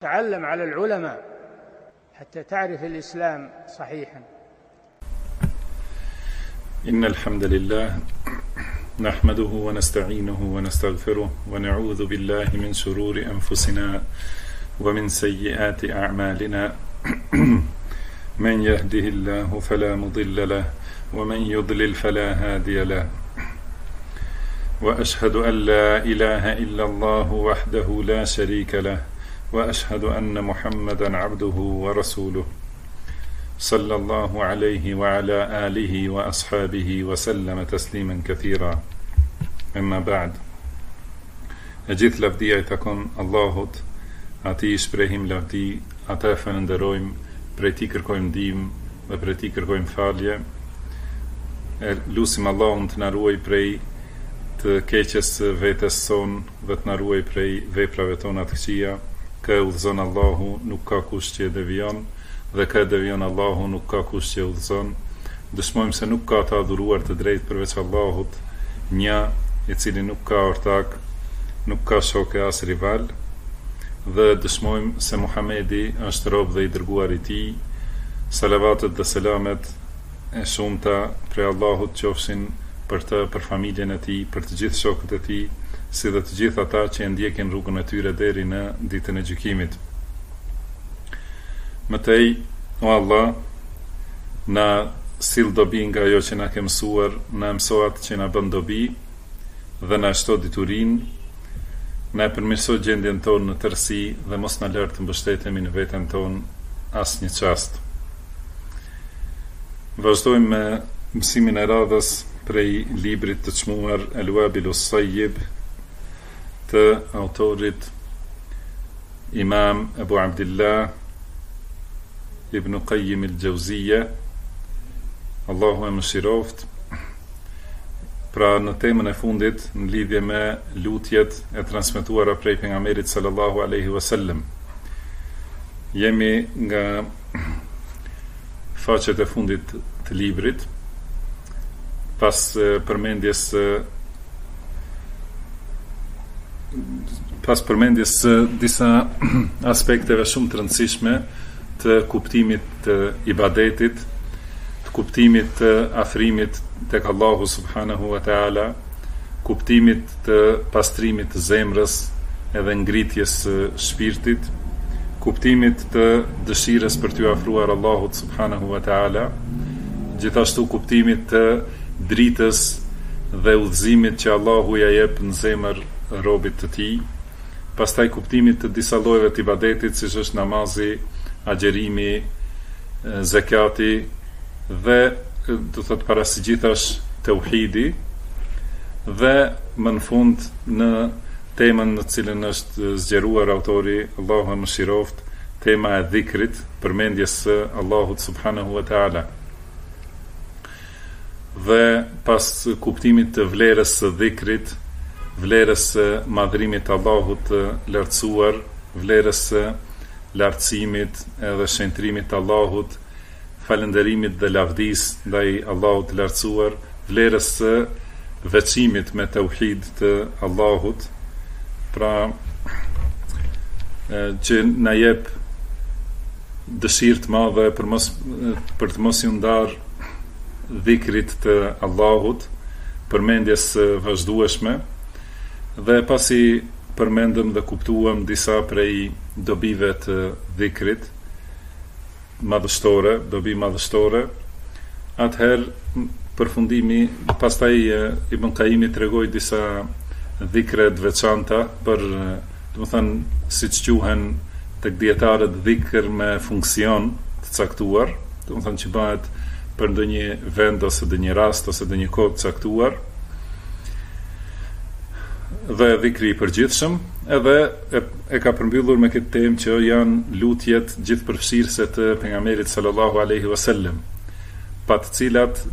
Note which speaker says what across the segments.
Speaker 1: تعلم على العلماء حتى تعرف الإسلام صحيحا.
Speaker 2: إن الحمد لله نحمده ونستعينه ونستغفره ونعوذ بالله من شرور أنفسنا ومن سيئات أعمالنا من يهده الله فلا مضل له ومن يضلل فلا هادي له وأشهد أن لا إله إلا الله وحده لا شريك له وأشهد أن محمدا عبده ورسوله صلى الله عليه وعلى آله وأصحابه وسلم تسليما كثيرا. أما بعد. E gjithë lavdia I takon Allahut, Atij shprehim lavdi, ata falenderojmë, prej Tij kërkojmë ndihmë dhe prej Tij kërkojmë falje. Lutim Allahun të na ruaj prej të keqes vetes son dhe të na ruaj prej veprave tona të këqija. Kë udhëzon Allahu, nuk ka kush që e devijon, dhe kë devijon Allahu, nuk ka kush që e udhëzon. Dëshmojmë se nuk ka të adhuruar të drejtë përveç Allahut, një I cili nuk ka ortak, nuk ka shok e as rival, dhe dëshmojmë se Muhamedi është rob dhe I dërguar I Tij. Salavatet dhe selamet e shumta prej Allahut qofshin për të, për familjen e Tij, për të gjithë shokët e Tij, si dhe të gjithë ata që e ndjekin rrugën e tyre deri në ditën e gjykimit. Mëtej, o Allah, na sill dobi nga ajo që na ke mësuar, na mëso atë që na bën dobi dhe na shto diturinë, na përmirëso gjendjen tonë në tërësi dhe mos na lër të mbështetemi në veten tonë asnjë çast. Vazhdojmë me mësimin e radhës prej librit të çmuar El-Wabilus Sayyib të autorit Imam Abu Abdillah Ibn Qayyim al-Jawziyja, Allahu e mëshiroft. Pra në temën e fundit, në lidhje me lutjet e transmetuara prej pejgamberit sallallahu alaihi wasallam, jemi nga faqet e fundit të librit, pas përmendjes disa aspekteve shumë të rëndësishme të kuptimit të ibadetit, të kuptimit të afrimit tek Allahu subhanahu wa taala, kuptimit të pastrimit të zemrës edhe ngritjes së shpirtit, kuptimit të dëshirës për t'u afruar Allahut subhanahu wa taala, gjithashtu kuptimit të dritës dhe udhëzimit që Allahu ja jep në zemër robit të Tij, pastaj kuptimit të disa llojeve të ibadetit, siç është namazi, agjerimi, zakati dhe do thot para së gjithash tauhidi, dhe më në fund në temën në cilën është zgjeruar autori, Allahu e mëshiroft, tema e dhikrit, përmendjes së Allahut subhanahu wa taala. Dhe pas kuptimit të vlerës së dhikrit, vlerës së madhrimit të Allahut të lartësuar, vlerës së lartësimit edhe shenjtrimit të Allahut, falënderimit dhe lavdis ndaj Allahut të lartësuar, vlerës së veçimit me tauhid të Allahut, pra që na jep dëshirë të madhe për të mos iu ndar dhikrit të Allahut, përmendjes vazhdueshme, dhe pasi përmendëm dhe kuptuam disa prej dobive të dhikrit madhështore, dobi madhështore, atëherë përfundimi, pastaj Ibn Qayyimi tregoi disa dhikre të veçanta për, domethënë, siç quhen tek dietarët dhikr me funksion të caktuar, domethënë që bëhet për ndonjë vend ose ndonjë rast ose ndonjë kohë të caktuar, dhe dhikri I përgjithshëm, edhe e ka përmbyllur me këtë temë që janë lutjet gjithëpërfshirëse të pejgamberit sallallahu alaihi wasallam, pa të cilat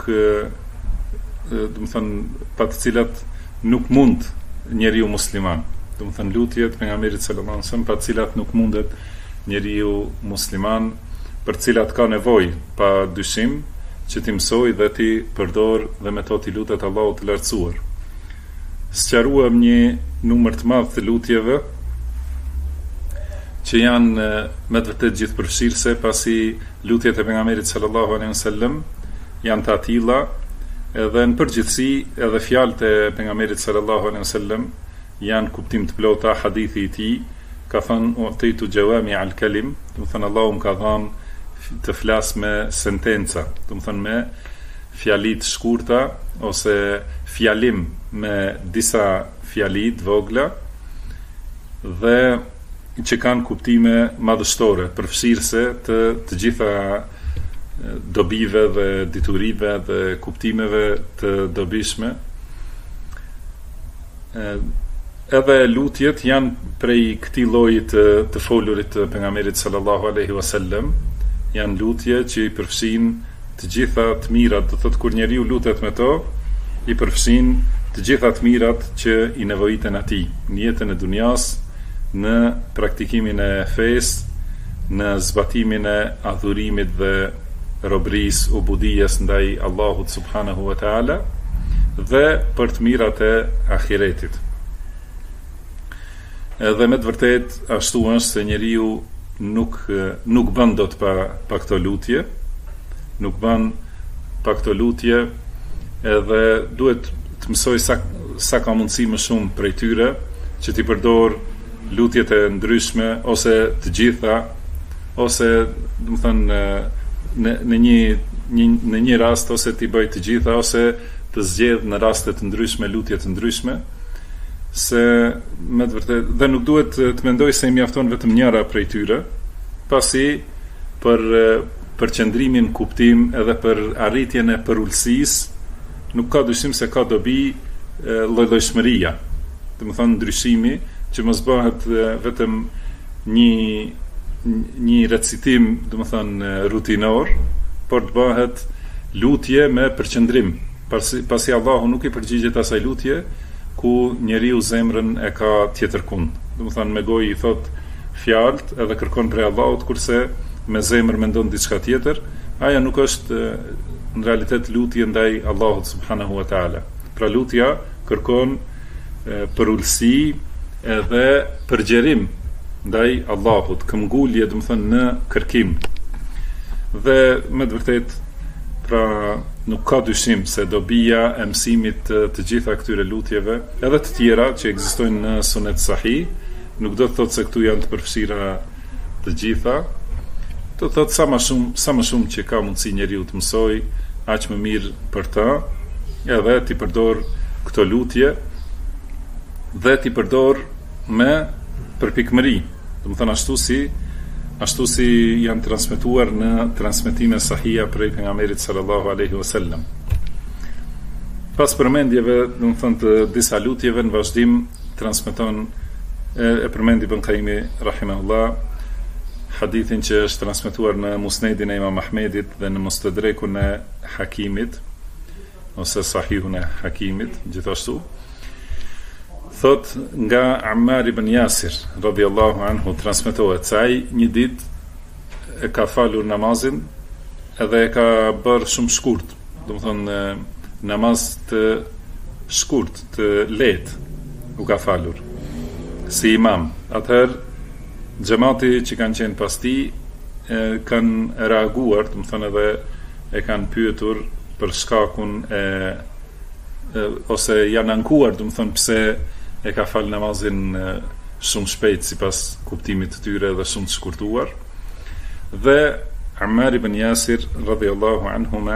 Speaker 2: nuk mund njeriu musliman. Domethënë lutjet pejgamberit sallallahu alaihi wasallam pa të cilat nuk mundet njeriu musliman, për të cilat ka nevojë pa dyshim që ti mësoj dhe ti përdor dhe me to ti lutet Allahut të lartësuar. Sqaruam një numër të madh të lutjeve që janë me të vërtet gjithëpërfshirëse, pasi lutjet e pejgamberit sallallahu alaihi wasallam janë të atilla, edhe në përgjithësi edhe fjalët e pejgamberit sallallahu alaihi wasallam janë kuptim të plota. Hadithi i tij ka thënë utitu jawami al kalim, do të thënë Allahu më ka dhënë të flas me sentenca, do të thënë me fjali të shkurta ose fjalim me disa fjali të vogla dhe që kanë kuptime madhështore, përfshirëse të gjitha dobive dhe diturive dhe kuptimeve të dobishme. Edhe lutjet janë prej këtij lloji të folurit të pejgamberit sallallahu alaihi wasallam, janë lutje që i përfshin të gjitha të mirat, do thotë kur njeriu lutet me to, i përfshin të gjitha të mirat që i nevojiten atij në jetën e dunjas, në praktikimin e fesë, në zbatimin e adhurimit dhe robërisë, ubudijes ndaj Allahut subhanahu wa taala dhe për të mirat e ahiretit. Edhe me të vërtet ashtu është se njeriu nuk bën dot pa këto lutje, nuk bën pa këto lutje, edhe duhet të mësoj sa ka mundësi më shumë prej tyre që t'i përdor lutjet e ndryshme ose të gjitha, ose do të thënë në një rast ose t'i bëj të gjitha, ose të zgjedh në raste të ndryshme lutje të ndryshme, se me të vërtet dhe nuk duhet të mendoj se i mjafton vetëm njëra prej tyre, pasi për qëndrimin kuptim edhe për arritjen e përullësisë nuk ka dyshim se ka dobi lloj-llojshmëria, do të thënë ndryshimi që mos bëhet vetëm një recitim, do të thënë rutinor, por të bëhet lutje me përqendrim, pasi Allahu nuk i përgjigjet asaj lutje ku njeriu zemrën e ka tjetërkund. Do të thënë me gojë i thot fjalët edhe kërkon prej Allahut, kurse me zemër mendon diçka tjetër, aja nuk është në realitet lutje ndaj Allahut subhanahu wa taala. Pra lutja kërkon përullësi edhe përgjerim ndaj Allahut, këmbgulje, do të thënë në kërkim. Dhe me të vërtet, pra nuk ka dyshim se dobia e mësimit të gjitha këtyre lutjeve, edhe të tjera që ekzistojnë në sunet sahih, nuk do të thotë se këtu janë të përfshira të gjitha, do të thotë sa më shumë që ka mundësi njeriu të mësoj, aq më mirë për ta, edhe t'i përdor këto lutje dhe t'i përdor me përpikmëri, do të thënë ashtu si janë transmetuar në transmetime sahia prej pejgamberit sallallahu alaihi wasallam. Pas përmendjeve, do të thënë të disa lutjeve, në vazhdim transmeton e përmendi Ibn Qayyimi rahimahullah hadithin që është transmetuar në Musnedin e Imam Ahmedit dhe në Mustadrekun e Hakimit ose Sahihun e Hakimit, gjithashtu thot nga Ammar ibn Yasir radhiyallahu anhu transmetohet se ai një ditë e ka falur namazin edhe e ka bërë shumë shkurt, do të thonë namaz të shkurt, të lehtë u ka falur si imam. Atëherë xhamati që kanë qenë pas tij kanë reaguar, do të thonë edhe e kanë pyetur për shkakun ose janë ankuar, do të thonë pse e ka fal namazin shumë shpejt sipas kuptimit të tyre dhe shumë të shkurtuar. Dhe Ammar ibn Yasir radhiyallahu anhuma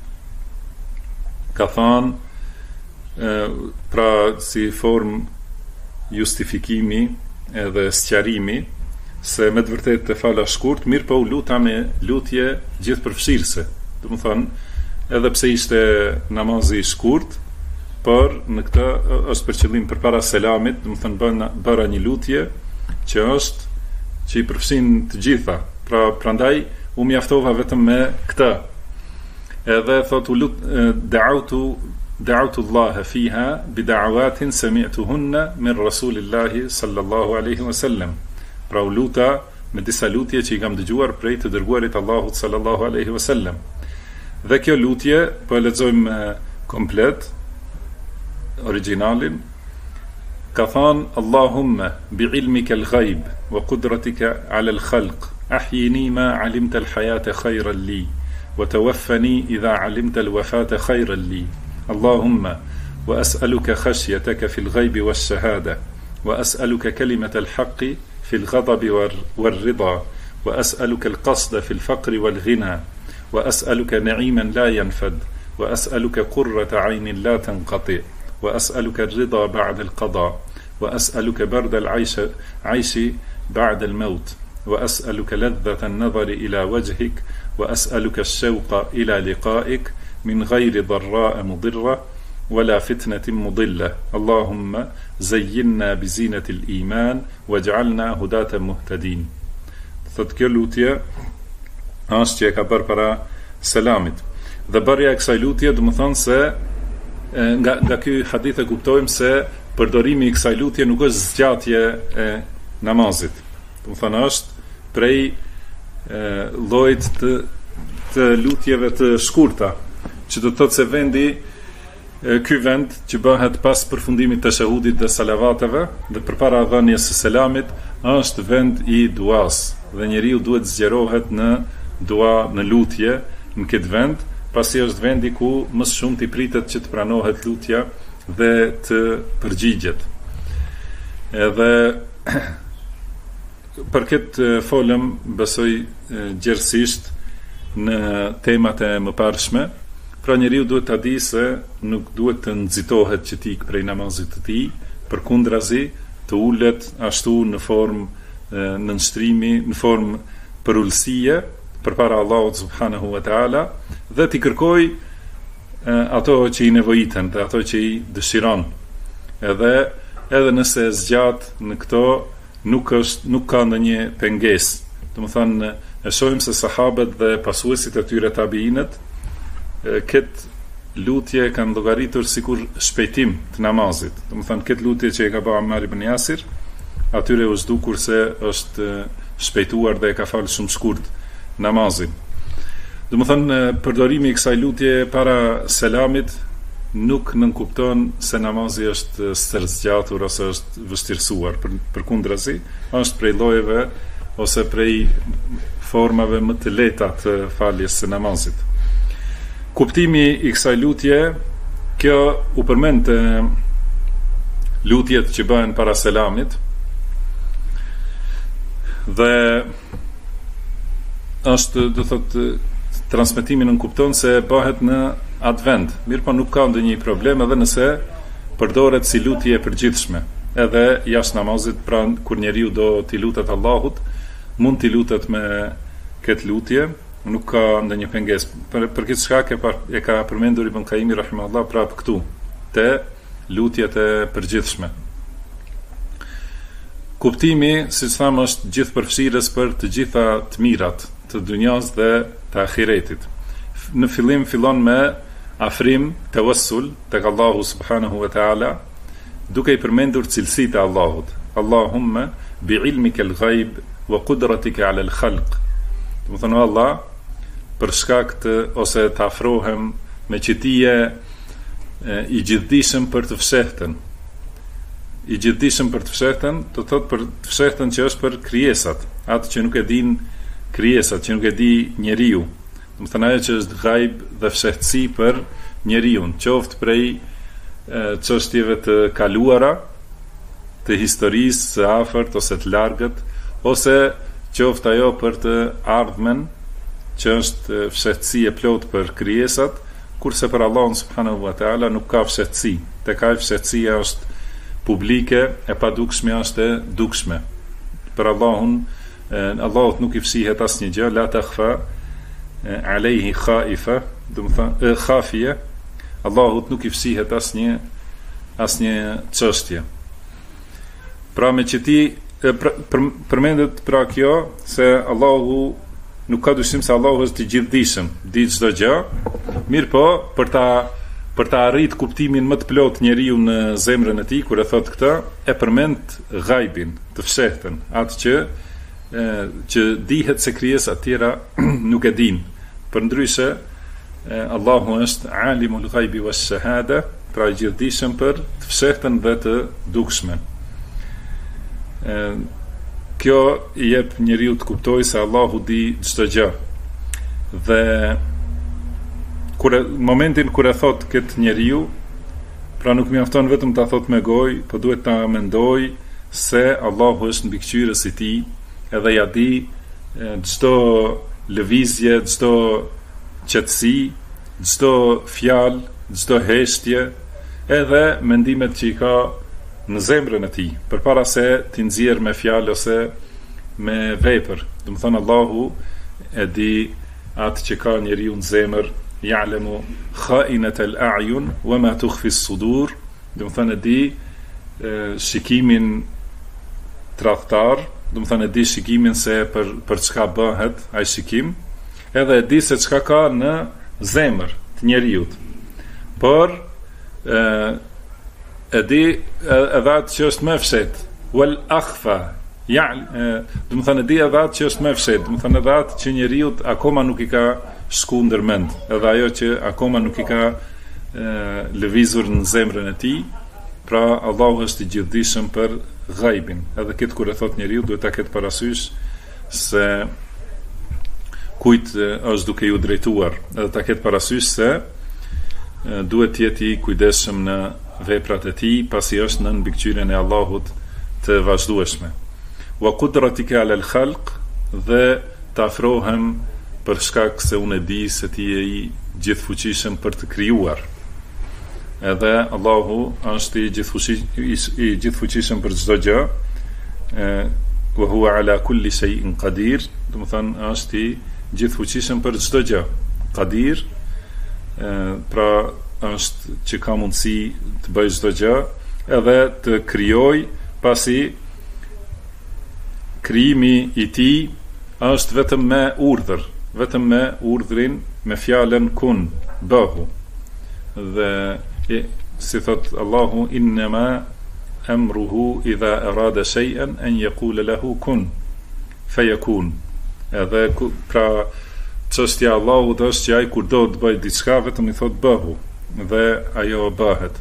Speaker 2: ka thënë pra si formë justifikimi edhe sqarimi se me të vërtetë të fala shkurt, mirë po u luta me lutje gjithëpërfshirëse. Do të thonë edhe pse ishte namazi i shkurt, por në këtë është për qëllim përpara selamit, do të thënë bëra një lutje që i përfshin të gjitha. Pra prandaj u mjaftova vetëm me këtë. Edhe thotë da'awtu Allah fiha bi da'awatin sami'tuhunna min Rasulillahi sallallahu alaihi wasallam. Pra u luta me disa lutje që i kam dëgjuar prej të dërguarit Allahut sallallahu alaihi wasallam. Dhe kjo lutje po e lexojmë komplet originalin, ka than Allahumma bi'ilmika al-ghayb wa qudratika 'ala al-khalq ahyini ma 'alimta al-hayata khayran li wa tawaffani idha 'alimta al-wafata khayran li Allahumma wa as'aluka khashyataka fil ghaybi wash-shahada wa as'aluka kalimata al-haqqi fil ghadabi war-ridha wa as'aluka al-qasda fil faqri wal-ghina wa as'aluka na'iman la yanfad wa as'aluka qurrata 'aynin la tanqati wa as'aluka ar-ridha ba'da al-qada wa as'aluka barda al-'ayshi ba'da al-maut wa as'aluka ladhata an-nadhari ila wajhik wa as'aluka ash-shawqa ila liqa'ik min ghayri dharra'a mudirra wala fitnatin mudilla Allahumma zayyinna bi zinati al-iman waj'alna hudatan muhtadin. Thot kjo lutje është që e ka bërë para selamit. Dhe bërja e kësaj lutje do të thonë se nga ky hadith e kuptojmë se përdorimi i kësaj lutje nuk është zgjatje e namazit. Do të thonë është prej llojit të lutjeve të shkurta, që do të thotë se vendi ky vend që bëhet pas përfundimit të shahudit dhe salavateve dhe përpara dhënies së selamit është vend i duas dhe njeriu duhet zgjerohet në dua, në lutje në këtë vend, pasi është vendi ku më shumë t'i pritet që të pranohet lutja dhe të përgjigjet. Edhe për këtë folëm besoj gjerësisht në temat e mëparshme. Pra njeriu duhet ta di se nuk duhet të nxitohet që t'i ikë prej namazit të tij, përkundrazi të ulet ashtu në formë në nshtrimi, në formë përullësie përpara Allahut subhanahu wa taala dhe t'i kërkoj ato që i nevojiten dhe ato që i dëshiron. Edhe nëse zgjat në këto nuk ka ndonjë pengesë. Domethënë e shohim se sahabët dhe pasuesit e tyre tabiinët këtë lutje kanë llogaritur sikur shpejtim të namazit. Domethënë këtë lutje që e ka bërë Ammar ibn Yasir, atyre u zdukur se është shpejtuar dhe e ka falë shumë shkurt namazin. Domethënë përdorimi i kësaj lutje para selamit nuk nënkupton se namazi është stërzgjatur ose është vështirësuar. Përkundrazi, është prej llojeve ose prej formave më të lehta të faljes së namazit. Kuptimi i kësaj lutje, kjo u përmend lutjet që bëhen para selamit dhe është, do thotë, transmetimi nuk kupton se bëhet në atë vend. Mirë, po nuk ka ndonjë problem edhe nëse përdoret si lutje e përgjithshme. Edhe jashtë namazit, pra kur njeriu do t'i lutet Allahut, mund t'i lutet me këtë lutje, nuk ka ndonjë pengesë. Për këtë shkak e ka përmendur Ibn Qayyim rahimahullah prapë këtu te lutjet e përgjithshme. Kuptimi, siç thamë, është gjithëpërfshirës për të gjitha të mirat të dunjas dhe të ahiretit. Në fillim fillon me afrim, tawassul tek Allahu subhanahu wa taala, duke i përmendur cilësitë e Allahut. Allahumma bi'ilmika al-ghayb wa qudratika 'ala al-khalq. Do të thonë Allah, për shkak të ose të afrohem me që ti je i gjithdijshëm për të fshehtën. I gjithdijshëm për të fshehtën, do të thotë për të fshehtën që është për krijesat, atë që nuk e din krijesat, që nuk e di njeriu. Do të thonë ajo që është ghaib dhe fshehtësi për njeriu, qoftë prej çështjeve të kaluara, të historisë së afërt ose të largët, ose qoftë ajo për të ardhmen, që është fshehtësi e plot për krijesat, kurse për Allahun subhanahu wa taala nuk ka fshehtësi. Tek ai fshehtësia është publike, e padukshme është e dukshme. Për Allahut nuk i fshihet asnjë gjë, la takhfa alayhi khaifa, do të thonë khafia. Allahut nuk i fshihet asnjë çështje. Pra me që ti përmendet pra kjo se Allahu nuk ka dyshim se Allahu është i gjithdijshëm, di çdo gjë. Mirë po, për ta arrit kuptimin më të plot njeriu në zemrën e tij, kur e thot këtë, e përmend ghaibin, të fshehtën, atë që dihet se krijesat tjera nuk e din. Përndryshe, Allahu është alimul ghaibi wash shahada, pra i gjithdijshëm për të fshehtën dhe të dukshmen. Kjo i jep njeriu të kuptojë se Allahu di çdo gjë. Dhe momentin kur e thot këtë njeriu, pra nuk mjafton vetëm ta thot me gojë, po duhet ta mendoj se Allahu është mbikëqyrës i tij, edhe ja di çdo lëvizje, çdo qetësi, çdo fjalë, çdo heshtje, edhe mendimet që i ka në zemrën e tij, përpara se t'i nxjerr me fjalë ose me vepër. Do të thonë Allahu e di atë që ka njeriu në zemër, ya'lamu kha'inat al-a'yun wa ma tukhfi as-sudur. Do të thonë e di shikimin tradhtar, do të thonë e di shikimin se për çka bëhet ai shikim, edhe e di se çka ka në zemër të njeriu. Por e di edhe atë që është më fshet, wal akhfa, do të thonë e di edhe atë që është më fshet, do të thonë edhe atë që njeriu akoma nuk i ka shku ndërmend, edhe ajo që akoma nuk i ka lëvizur në zemrën e tij. Pra Allahu është i gjithdijshëm për ghaibin. Edhe këtë kur e thot njeriu duhet ta ketë parasysh se kujt është duke ju drejtuar, edhe ta ketë parasysh se duhet të jetë i kujdesshëm në veprat e tij, pasi është në mbikëqyrjen e Allahut të vazhdueshme. Wa qudratika ala al-khalq, dhe të afrohem për shkak se unë e di se ti je i gjithfuqishëm për të krijuar. Edhe Allahu është i gjithfuqishëm për çdo gjë. Wa huwa ala kulli shay'in qadir, do të thonë është i gjithfuqishëm për çdo gjë. Qadir, pra është që ka mundësi të bëjë çdo gjë, edhe të krijoj, pasi krijimi i tij është vetëm me urdhër, vetëm me urdhrin, me fjalën kun, bëhu. Dhe si thot Allahu, innama amruhu idha arada shay'an an yaqula lahu kun fayakun. Edhe pra çështja e Allahut është që ai kur do të bëjë diçka vetëm i thot bëhu, dhe ajo bëhet.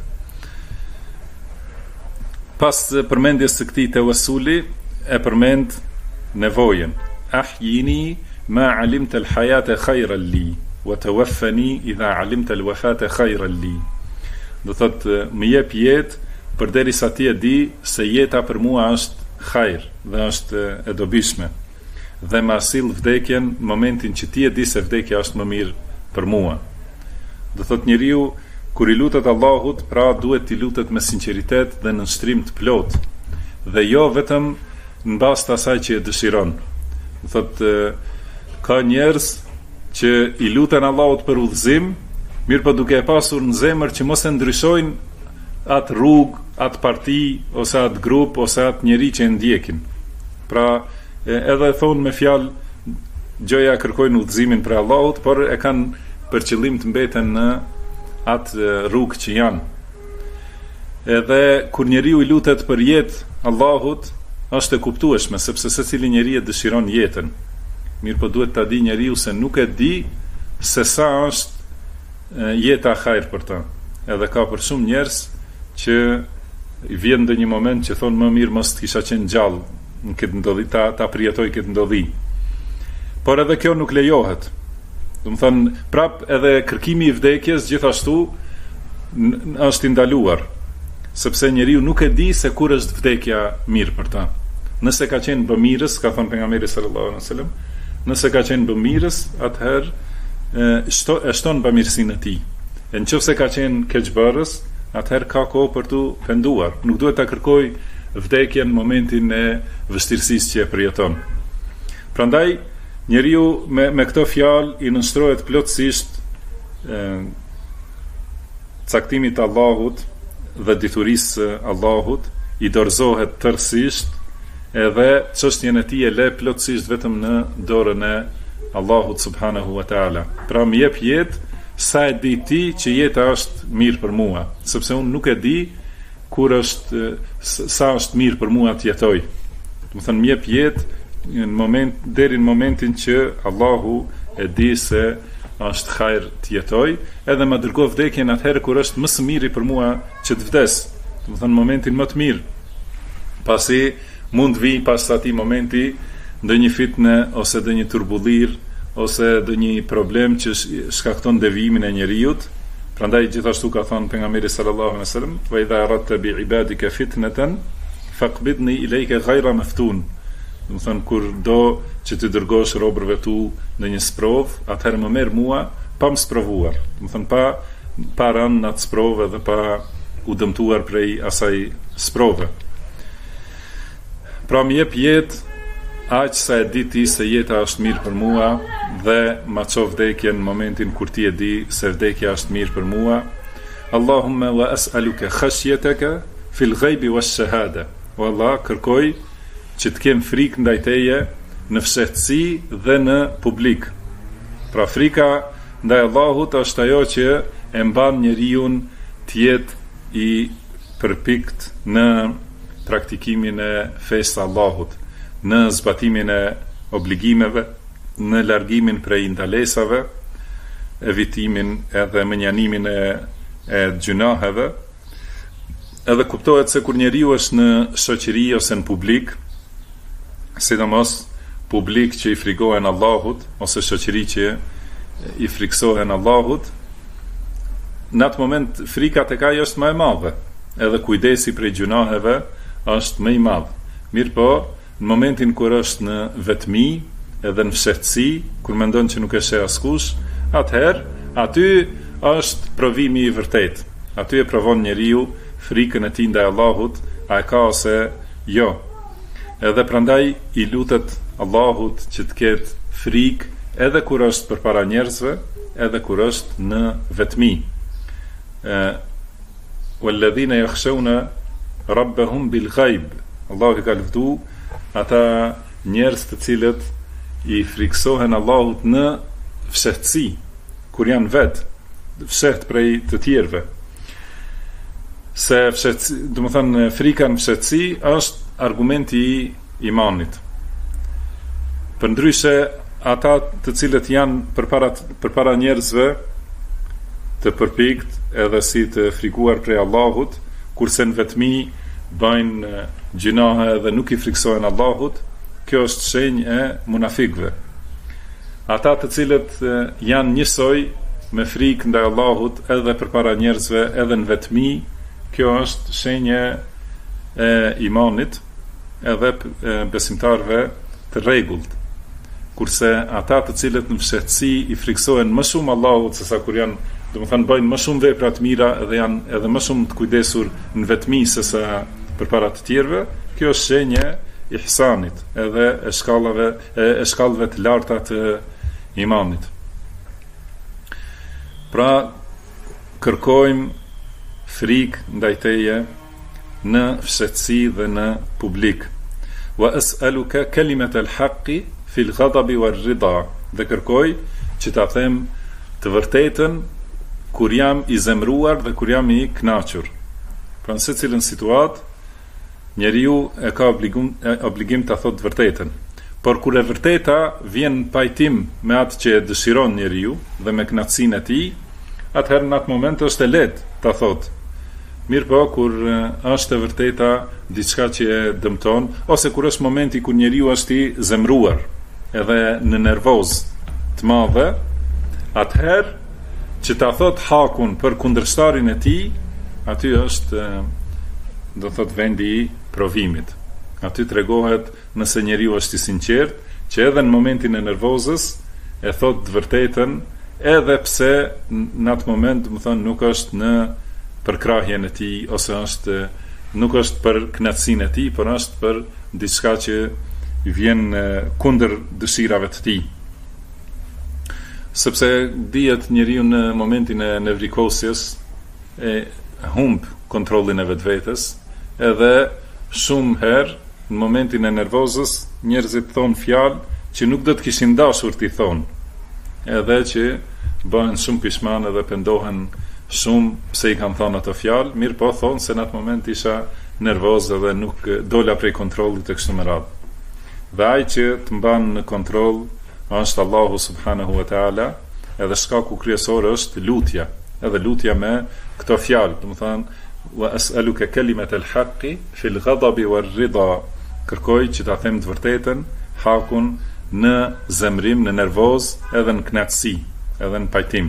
Speaker 2: Pas përmendjes së këtij tawasuli e përmend nevojën. Ahyini ma alimta al-hayata khayran li wa tawaffani idha alimta al-wafata khayran li. Do thot më jep jetë përderisa ti e di se jeta për mua është hajër dhe është e dobishme, dhe ma sill vdekjen momentin që ti e di se vdekja është më mirë për mua. Do thot njeriu kur i lutet Allahut, pra duhet t'i lutet me sinqeritet dhe në nënshtrim të plot, dhe jo vetëm në bazë të asaj që e dëshiron. Do thot ka njerëz që i luten Allahut për udhëzim, mirë po duke e pasur në zemër që mos e ndryshojnë atë rrugë, atë parti, ose atë grup, ose atë njeri që e ndjekin. Pra edhe thonë me fjalë, gjoja kërkojnë udhëzimin për Allahut, por e kanë për qëllim të mbeten në atë rrugë që janë. Edhe kur njeriu i lutet për jetë Allahut, është e kuptueshme, sepse secili njeri e dëshiron jetën. Mirë po duhet ta di njeriu se nuk e di se sa është jeta hajër për ta. Edhe ka për shumë njerëz që i vjen ndonjë moment që thonë më mirë mos të kisha qenë gjallë në këtë ndodhi, ta përjetoj këtë ndodhi. Por edhe kjo nuk lejohet. Do të thonë, prap edhe kërkimi i vdekjes gjithashtu është i ndaluar, sepse njeriu nuk e di se kur është vdekja mirë për ta. Nëse ka qenë bëmirës, ka thënë pejgamberi sallallahu alaihi wasallam, nëse ka qenë bëmirës, atëherë e shton bamirësinë e tij. E nëse ka qenë keqbërës, atëherë ka kohë për tu penduar. Nuk duhet ta kërkoj vdekjen në momentin e vështirësisë që e përjeton. Prandaj njeriu me këto fjalë i nënshtrohet plotësisht caktimit të Allahut dhe diturisë Allahut, i dorëzohet tërësisht, edhe çështjen e tij e le plotësisht vetëm në dorën e Allahut subhanahu wa taala. Pra më jep jetë sa e di ti që jeta është mirë për mua, sepse unë nuk e di kur është sa është mirë për mua të jetoj. Do të thënë më jep jetë deri në momentin që Allahu e di se është hajër të jetoj, edhe më dërgoi vdekjen atëherë kur është më së miri për mua që të vdes, do të thënë momentin më të mirë. Pasi mund vi pas atij momenti ndonjë fitne ose ndonjë turbullir ose ndonjë problem që shkakton devijimin e njerëzit. Prandaj gjithashtu ka thënë pejgamberi sallallahu alaihi wasallam: "Wa idha aradta bi ibadika fitnatan faqbidni ilayka ghayra maftun." Do të thënë kur do që të dërgosh robërve tu në një sprov, atëherë më merr mua pa më sprovuar. Do të thënë pa rënë në atë sprovë dhe pa u dëmtuar prej asaj sprove. Pra më jep jetë aq sa e di ti se jeta është mirë për mua dhe ma qof vdekjen në momentin kur ti e di se vdekja është mirë për mua. Allahumma wa as'aluka khashyataka fil ghaibi wash shahada. O Allah, kërkoj që të kem frikë ndaj teje në fshehtësi dhe në publik. Pra frika ndaj Allahut është ajo që e mban njeriu të jetë i përpikt në praktikimin e fesë Allahut, në zbatimin e obligimeve, në largimin prej ndalesave, evitimin edhe menjanimin e gjunaheve. Edhe kuptohet se kur njeriu është në shoqëri ose në publik, sidomos publik që i frigohen Allahut ose shoqëri që i friksohen Allahut, në atë moment frika tek ai është më e madhe, edhe kujdesi prej gjunaheve është më i madh. Mirëpo, në momentin kur është në vetmi edhe në fshehtësi, kur mendon që nuk e sheh askush, atëherë aty është provimi i vërtet. Aty e provon njeriu frikën e tij ndaj Allahut, a e ka ose jo. Edhe prandaj i lutet Allahut që të ketë frikë edhe kur është përpara njerëzve, edhe kur është në vetmi. Walladhina yakhshawna rabbahum bil ghaib. Allahu ka luftu ata njerëz të cilët i friksohen Allahut në fshehtësi, kur janë vetë fsheht prej të tjerëve. Se fshehtësi, do të thënë frika në fshehtësi është argumenti i imanit. Përndryshe ata të cilët janë përpara njerëzve të përpikt edhe si të frikuar prej Allahut, kurse në vetmi bëjnë gjinahe dhe nuk i friksohen Allahut, kjo është shenjë e munafikëve. Ata të cilët janë njësoj me frikë ndaj Allahut edhe përpara njerëzve edhe në vetmi, kjo është shenjë e imanit edhe besimtarve të rregullt. Kurse ata të cilët në fshehtësi i friksohen më shumë Allahut sesa kur janë, do të thënë bëjnë më shumë vepra të mira dhe janë edhe më shumë të kujdesur në vetmi sesa përpara të tjerëve, kjo është shenjë e ihsanit edhe e shkallëve të larta të imanit. Pra kërkojmë frikë ndaj teje në fshehtësi dhe në publik. Wa as'aluka kalimat al-haqqi fil ghadabi war-rida. Dhe kërkoj që ta them të vërtetën kur jam i zemruar dhe kur jam i kënaqur. Pra në secilën situatë njeriu e ka obligim të thotë vërtetën. Por kur e vërteta vjen në pajtim me atë që e dëshiron njeriu dhe me kënaqësinë e tij, atëherë në atë moment është e lehtë ta thotë. Mirëpo kur është e vërteta diçka që e dëmton, ose kur është momenti kur njeriu është i zemruar edhe në nervoz të madhe, atëherë që ta thot hakun për kundërshtarin e tij, aty është do thot vendi i provimit. Aty tregohet nëse njeriu është i sinqert, që edhe në momentin e nervozës e thot të vërtetën, edhe pse në atë moment, më thonë, nuk është në përkrahjen e tij ose nuk është për kënaqësinë e tij, por është për diçka që vjen kundër dëshirave të tij. Sepse dihet njeriu në momentin e nevrikosjes e humb kontrollin e vetvetes, edhe shumë herë në momentin e nervozës njerëzit thonë fjalë që nuk do të kishin dashur t'i thonë, edhe që bëhen shumë pishman edhe pendohen shumë pse i kanë thonë ato fjalë, mirë po thonë se në atë moment isha nervoz edhe nuk dola prej kontrollit e kështu me radhë. Dhe ai që të mban në kontroll është Allahu subhanahu wa taala, edhe shkaku kryesor është lutja, edhe lutja me këto fjalë, do të thonë wa as'aluka kalimat al-haqqi fil ghadabi war-ridha, kërkoj që ta them të vërtetën, hakun në zemrim, në nervoz, edhe në kënaqësi, edhe në pajtim.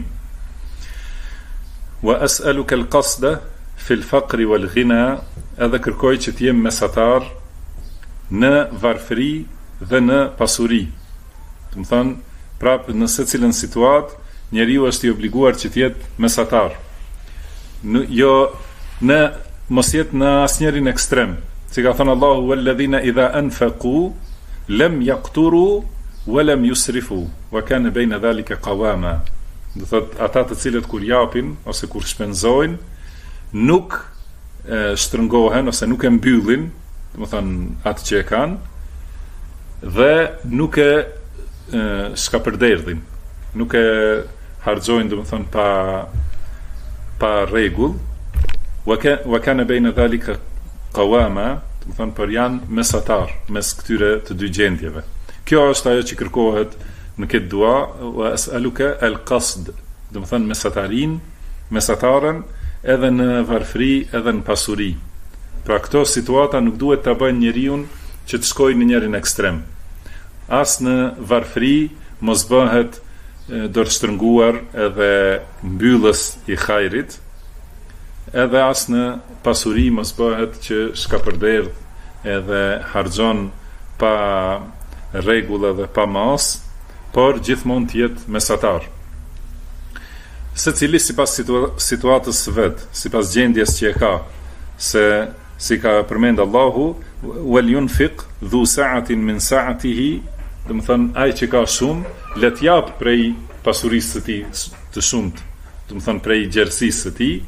Speaker 2: Wa as'aluka al-qasda fil faqri wal-ghina, edhe kërkoj që të jem mesatar në varfëri dhe në pasuri. Do të thonë, prapë në secilën situatë, njeriu është i obliguar që të jetë mesatar. Jo në mos jetë në asnjërin ekstrem. Si ka thënë Allahu walladhina idha anfaqu lam yaqturu wa lam yusrifu wa kana bayna dhalika qawama. Do thotë ata të cilët kur japin ose kur shpenzojnë nuk shtrëngohen ose nuk e mbyllin, do të thonë atë që e kanë, dhe nuk e shkapërderdhin, nuk e harxojnë, do të thonë pa rregull. Wa kana bayna dhalika qawama, do të thonë për janë mesatar mes këtyre të dy gjendjeve. Kjo është ajo që kërkohet në këtë dua, wa as'aluka al-qasd, do të thonë mesataren edhe në varfëri edhe në pasuri. Pra këto situata nuk duhet ta bëjnë njeriu që të shkojë në njërin ekstrem. As në varfëri mos bëhet dorështrënguar edhe mbyllës i hajrit, edhe as në pasuri mos bëhet që shkapërderdh edhe harxhon pa rregull edhe pa mas, por gjithmonë të jetë mesatar. Secili sipas situatës së vet, sipas gjendjes që e ka, se si ka përmend Allahu, wal yunfiq dhu sa'atin min sa'atihi, do të thonë ai që ka shumë, le të jap prej pasurisë së tij të shumt, do të thonë prej gjerësisë së tij.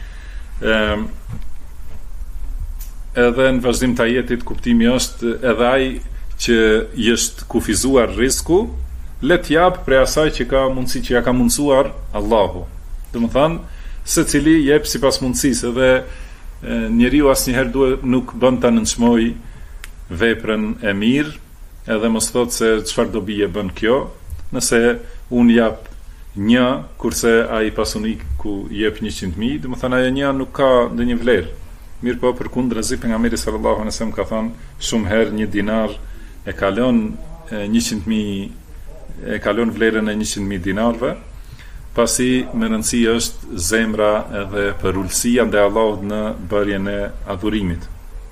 Speaker 2: Edhe në vazhdim të ajetit kuptimi është edhe ai që i është kufizuar risku, le të jap prej asaj që ka mundësi, që ja ka mundsuar Allahu. Do të thonë secili jep sipas mundësisë, edhe njeriu asnjëherë nuk bën ta nënçmoj veprën e mirë, edhe mos thot se çfarë dobi e bën kjo, nëse unë jap 1, kurse ai pasuniku jep 100.000, do të thonë ajo 1 nuk ka ndonjë vlerë. Mirë po përkundrazi pejgamberi sallallahu alaihi wasallam ka thënë shumë herë 1 dinar e kalon 100.000, e kalon vlerën e 100.000 dinarve, pasi më rëndësi është zemra edhe për ulësia ndaj Allahut në bërjen e adhurimit.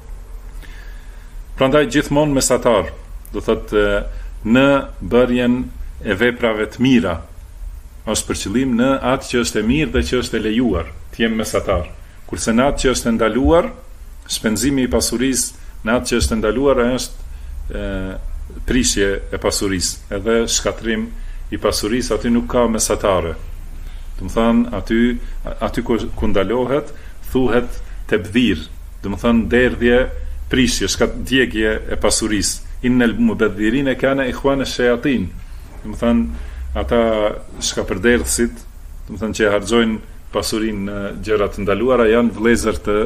Speaker 2: Prandaj gjithmonë mesatar, do thotë në bërjen e veprave të mira, është për qëllim në atë që është e mirë dhe që është e lejuar, të jem mesatar. Kurse në atë që është e ndaluar, shpenzimi i pasurisë në atë që është e ndaluar është prishje e pasurisë, edhe shkatrim i pasurisë, aty nuk ka mesatare. Do të thonë aty ku ndalohet thuhet tebdhir, do të thonë derdhje, prishje, djegje e pasurisë. Innal mubadhirina kana ikhwana ash-shayatin. Do të thonë ata shkapërderdhësit, do të thonë që harxojnë pasurinë në gjëra të ndaluara, janë vëllezër të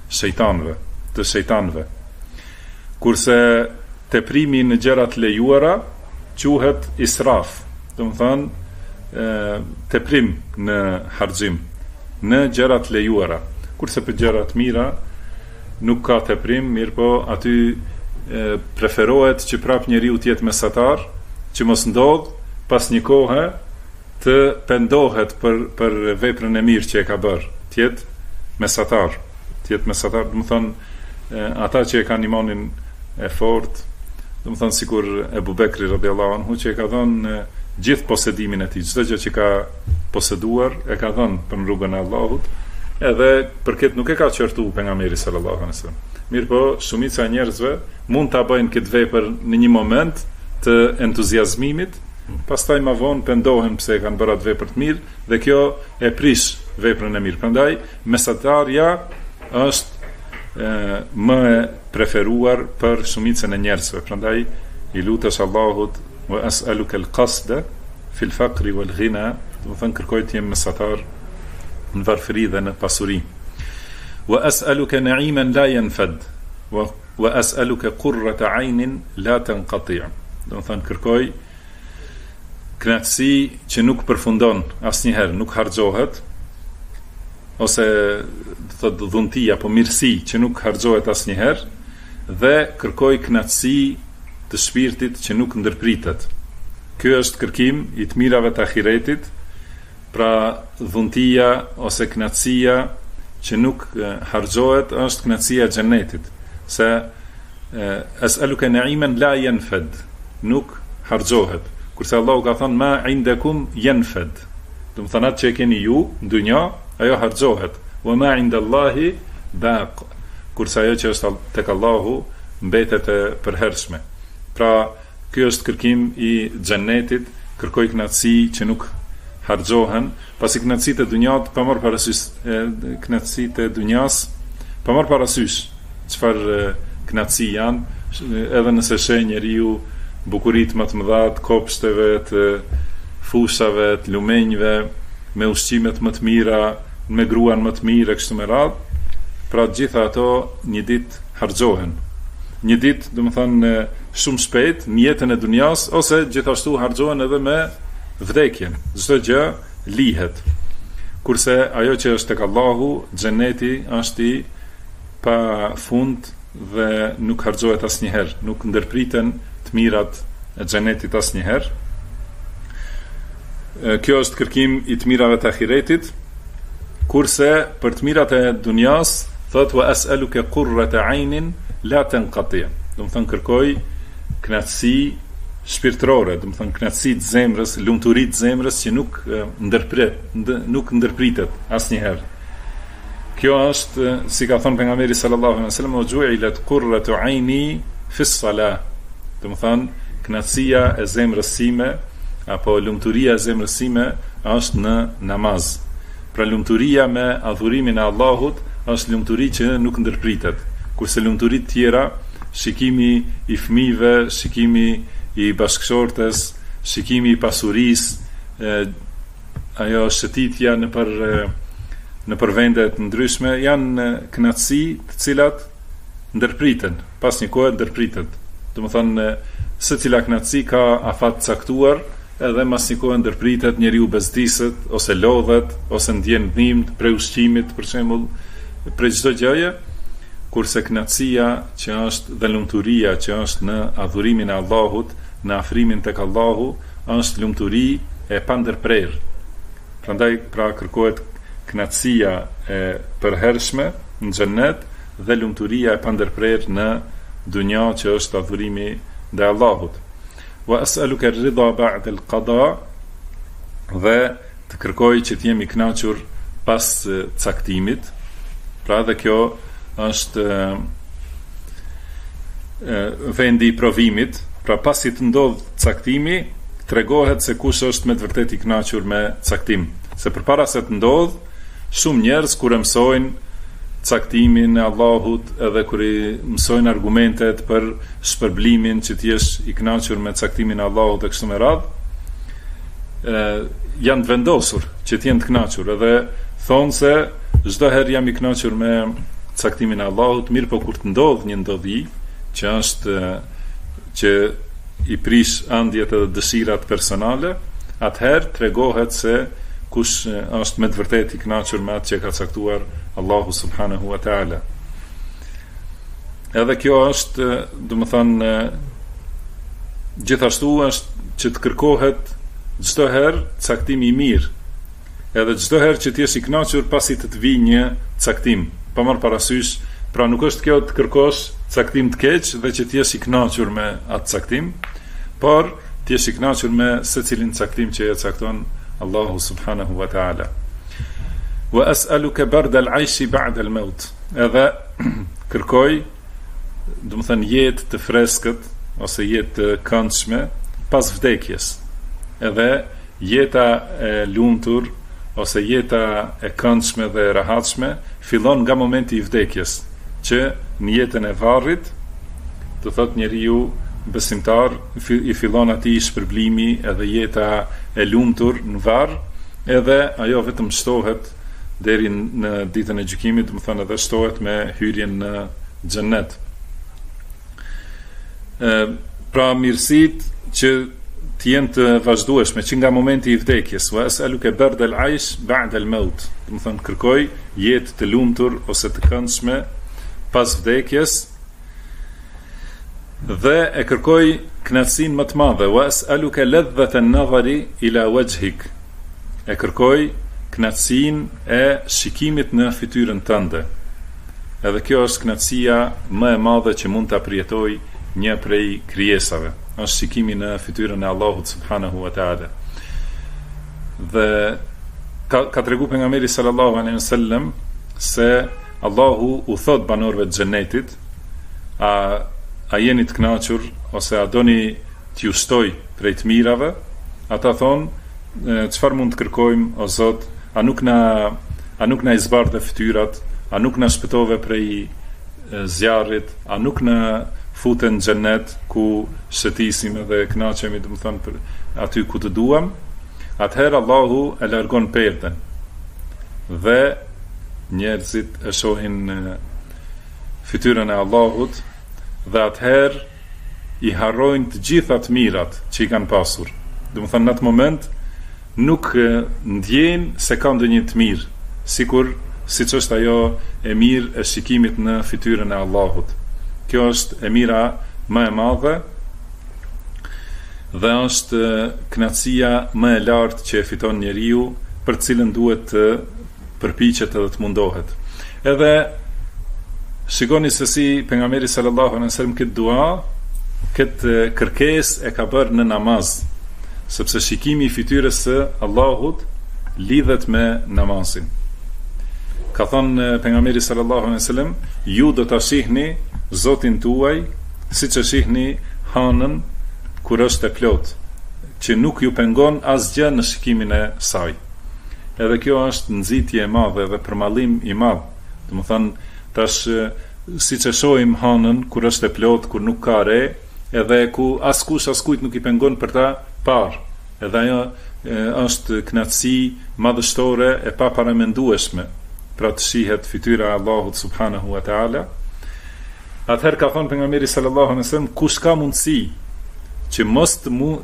Speaker 2: shejtanëve. Kurse teprimi në gjëra të lejuara quhet israf, do të thonë teprim në harxhim në gjëra të lejuara. Kurse për gjëra të mira nuk ka teprim, mirë po aty preferohet që prap njeriu të jetë mesatar, që mos ndodh pas një kohe të pendohet për veprën e mirë që e ka bërë, të jetë mesatar, do të thonë ata që e kanë imanin e fortë, do të thonë sikur Ebu Bekri radhiyallahu anhu, që e ka dhënë gjithë posedimin e tij, çdo gjë që ka poseduar e ka dhënë për në rrugën e Allahut, edhe për këtë nuk e ka qortu pejgamberi sallallahu alaihi wasallam. Mirë po, shumica e njerëzve mund ta bëjnë këtë vepër në një moment të entuziazmimit, pastaj më vonë pendohen pse e kanë bërë atë vepër të mirë, dhe kjo e prish veprën e mirë. Prandaj mesatarja është më e preferuar për shumicën e njerëzve. Prandaj i lutesh Allahut wa as'aluka al-qasda fi al-faqri wal-ghina, do të thënë kërkoj të jem mesatar në varfëri dhe në pasuri. Wa as'aluka na'iman la yanfad wa as'aluka qurrata 'aynin la tanqati', do të thënë kërkoj kënaqësi që nuk përfundon asnjëherë, nuk harxohet, ose do thotë dhunti apo mirësi që nuk harxohet asnjëherë, dhe kërkoj kënaqësi të shpirtit që nuk ndërpritet. Ky është kërkim i të mirave të ahiretit, pra dhuntia ose kënaqësia që nuk harxohet është kënaqësia e xhenetit, se as'aluka na'iman la yanfad, nuk harxohet. Kurse Allahu ka thënë ma indakum yanfad, do të thonë atë që keni ju në dynjë, ajo harxohet, wa ma indallahi baq, kurse ajo që është tek Allahu mbetet e përhershme. Pra ky është kërkim i xhenetit, kërkoj kënaqësi që nuk harxohen, pasi kënaqësitë e dynjat pa marr parasysh, kënaqësitë e dynjas pa marr parasysh çfarë kënaqësi janë, edhe nëse sheh njeriu bukuritë më të mëdha të kopshteve, të fushave, të lumenjve, me ushqimet më të mira, me gruan më të mirë, kështu me radhë, pra gjitha ato një ditë harxohen. Një ditë, do të thonë shumë shpejt, në jetën e dunjas, ose gjithashtu harxohen edhe me vdekjen. Çdo gjë lihet. Kurse ajo që është tek Allahu, xheneti është i pa fund dhe nuk harxohet asnjëherë, nuk ndërpriten të mirat e xhenetit asnjëherë. Kjo është kërkim i të mirave të ahiretit, kurse për të mirat e dunjas thot wa as'aluka qurrata 'aynin la tanqati. Do të thonë kërkoj kënaqësi shpirtërore, do të thonë kënaqësi të zemrës, lumturi të zemrës që nuk ndërpritet asnjëherë. Kjo është, si ka thënë pejgamberi sallallahu alaihi wasallam, ju'ilat qurratu 'ayni fi s-salah. Do të thonë kënaqësia e zemrës sime apo lumturia e zemrës sime është në namaz. Pra lumturia me adhurimin e Allahut është lumturi që nuk ndërpritet. Kurse lumturitë tjera, shikimi i fëmijëve, shikimi i bashkëshortes, shikimi i pasurisë, ajo shëtitja në për vende të ndryshme, janë kënaqësi të cilat ndërpriten, pas një kohe ndërpritet. Do të thonë secila kënaqësi ka afat caktuar, edhe mas një kohë ndërpritet, njeriu bezdiset, ose lodhet, ose ndjen dhimbje prej ushqimit, për shembull, prej çdo gjëje, kurse kënaqësia që është dhe lumturia që është në adhurimin e Allahut, në afrimin tek Allahu, është lumturi e pandërprerë. Prandaj pra kërkohet kënaqësia e përhershme në xhennet dhe lumturia e pandërprerë në dunja që është adhurimi ndaj Allahut. Wa as'aluka ar-ridha ba'da al-qada, dhe të kërkoj që të jemi kënaqur pas caktimit. Pra dhe kjo është vendi i provimit. Pra pasi të ndodh caktimi, tregohet se kush është me të vërtetë i kënaqur me caktim. Se përpara se të ndodh, shumë njerëz kur e mësojnë caktimin e Allahut, edhe kur i mësojnë argumentet për shpërblimin që të jesh i kënaqur me caktimin e Allahut e kështu me radhë, janë të vendosur që të jenë të kënaqur, edhe thonë se çdo herë jam i kënaqur me caktimin e Allahut, mirë po kur të ndodh një ndodhi që është që i prish ëndjet edhe dëshirat personale, atëherë tregohet se kush është me të vërtetë i kënaqur me atë që ka caktuar Allahu subhanahu wa ta'ala. Edhe kjo është, do të thonë, gjithashtu është që të kërkohet çdo herë caktimi i mirë. Edhe çdo herë që të jesh i kënaqur pasi të vijë një caktim, pa marr parasysh, pra nuk është kjo të kërkosh caktim të keq dhe që të jesh i kënaqur me atë caktim, por të jesh i kënaqur me secilin caktim që e cakton Allahu subhanahu wa ta'ala. Wa as'aluka barda al-'ayshi ba'da al-maut. Edhe kërkoj, do të thënë, jetë të freskët ose jetë të këndshme pas vdekjes. Edhe jeta e lumtur ose jeta e këndshme dhe e rahatshme fillon nga momenti i vdekjes, që në jetën e varrit, do thotë njeriu besimtar i fillon atij shpërblimi edhe jeta e lumtur në varr, edhe ajo vetëm shtohet deri në ditën e gjykimit, do të thonë edhe shtohet me hyrjen në xhennet. Pra mirësitë që të jenë të vazhdueshme që nga momenti i vdekjes, wa as'aluka barda al-aish ba'da al-maut. Do të thonë kërkoj jetë të lumtur ose të këndshme pas vdekjes, dhe e kërkoj kënaqësinë më të madhe, wa as'aluka ladhata an-nadhari ila wajhik. E kërkoj kënaqësinë e shikimit në fytyrën tënde. Edhe kjo është kënaqësia më e madhe që mund ta përjetoj një prej krijesave, është shikimi në fytyrën e Allahut subhanahu wa taala. Dhe ka treguar pejgamberi sallallahu alaihi wasallam se Allahu u thot banorëve të xhenetit, a jeni të kënaqur ose a doni t'ju shtoj prej të mirave? Ata thonë, çfarë mund të kërkojmë o Zot? A nuk na i zbardhe fytyrat? A nuk na shpëtove prej zjarrit? A nuk na futen në xhenet ku shëtisim dhe kënaqemi, do të thonë për aty ku të duam? Atëherë Allahu e largon perden dhe njerëzit e shohin fytyrën e Allahut, dhe atëherë i harrojnë të gjitha të mirat që i kanë pasur. Do të thonë në atë moment nuk ndjejnë se ka ndonjë të mirë, siç është ajo e mirë e shikimit në fytyrën e Allahut. Kjo është e mira më e madhe dhe është kënaqësia më e lartë që e fiton njeriu, për të cilën duhet të përpiqet edhe të mundohet. Edhe shikoni se si pejgamberi sallallahu alaihi wasallam këtë dua, këtë kërkesë e ka bërë në namaz, sepse shikimi i fytyrës së Allahut lidhet me namazin. Ka thënë pejgamberi sallallahu alaihi wasallam, ju do ta shihni Zotin tuaj siç e shihni hanën kur është e plot, që nuk ju pengon asgjë në shikimin e saj. Edhe kjo është nxitje e madhe dhe përmallim i madh. Domethënë tash siç e shohim hanën kur është e plot, kur nuk ka re, edhe ku askujt nuk i pengon për ta parë. Edhe ajo është kënaqësi madhështore e paparamendueshme, pra të shihet fytyra e Allahut subhanahu wa taala. Atëherë ka thënë pejgamberi sallallahu alaihi wasallam, kush ka mundësi që mos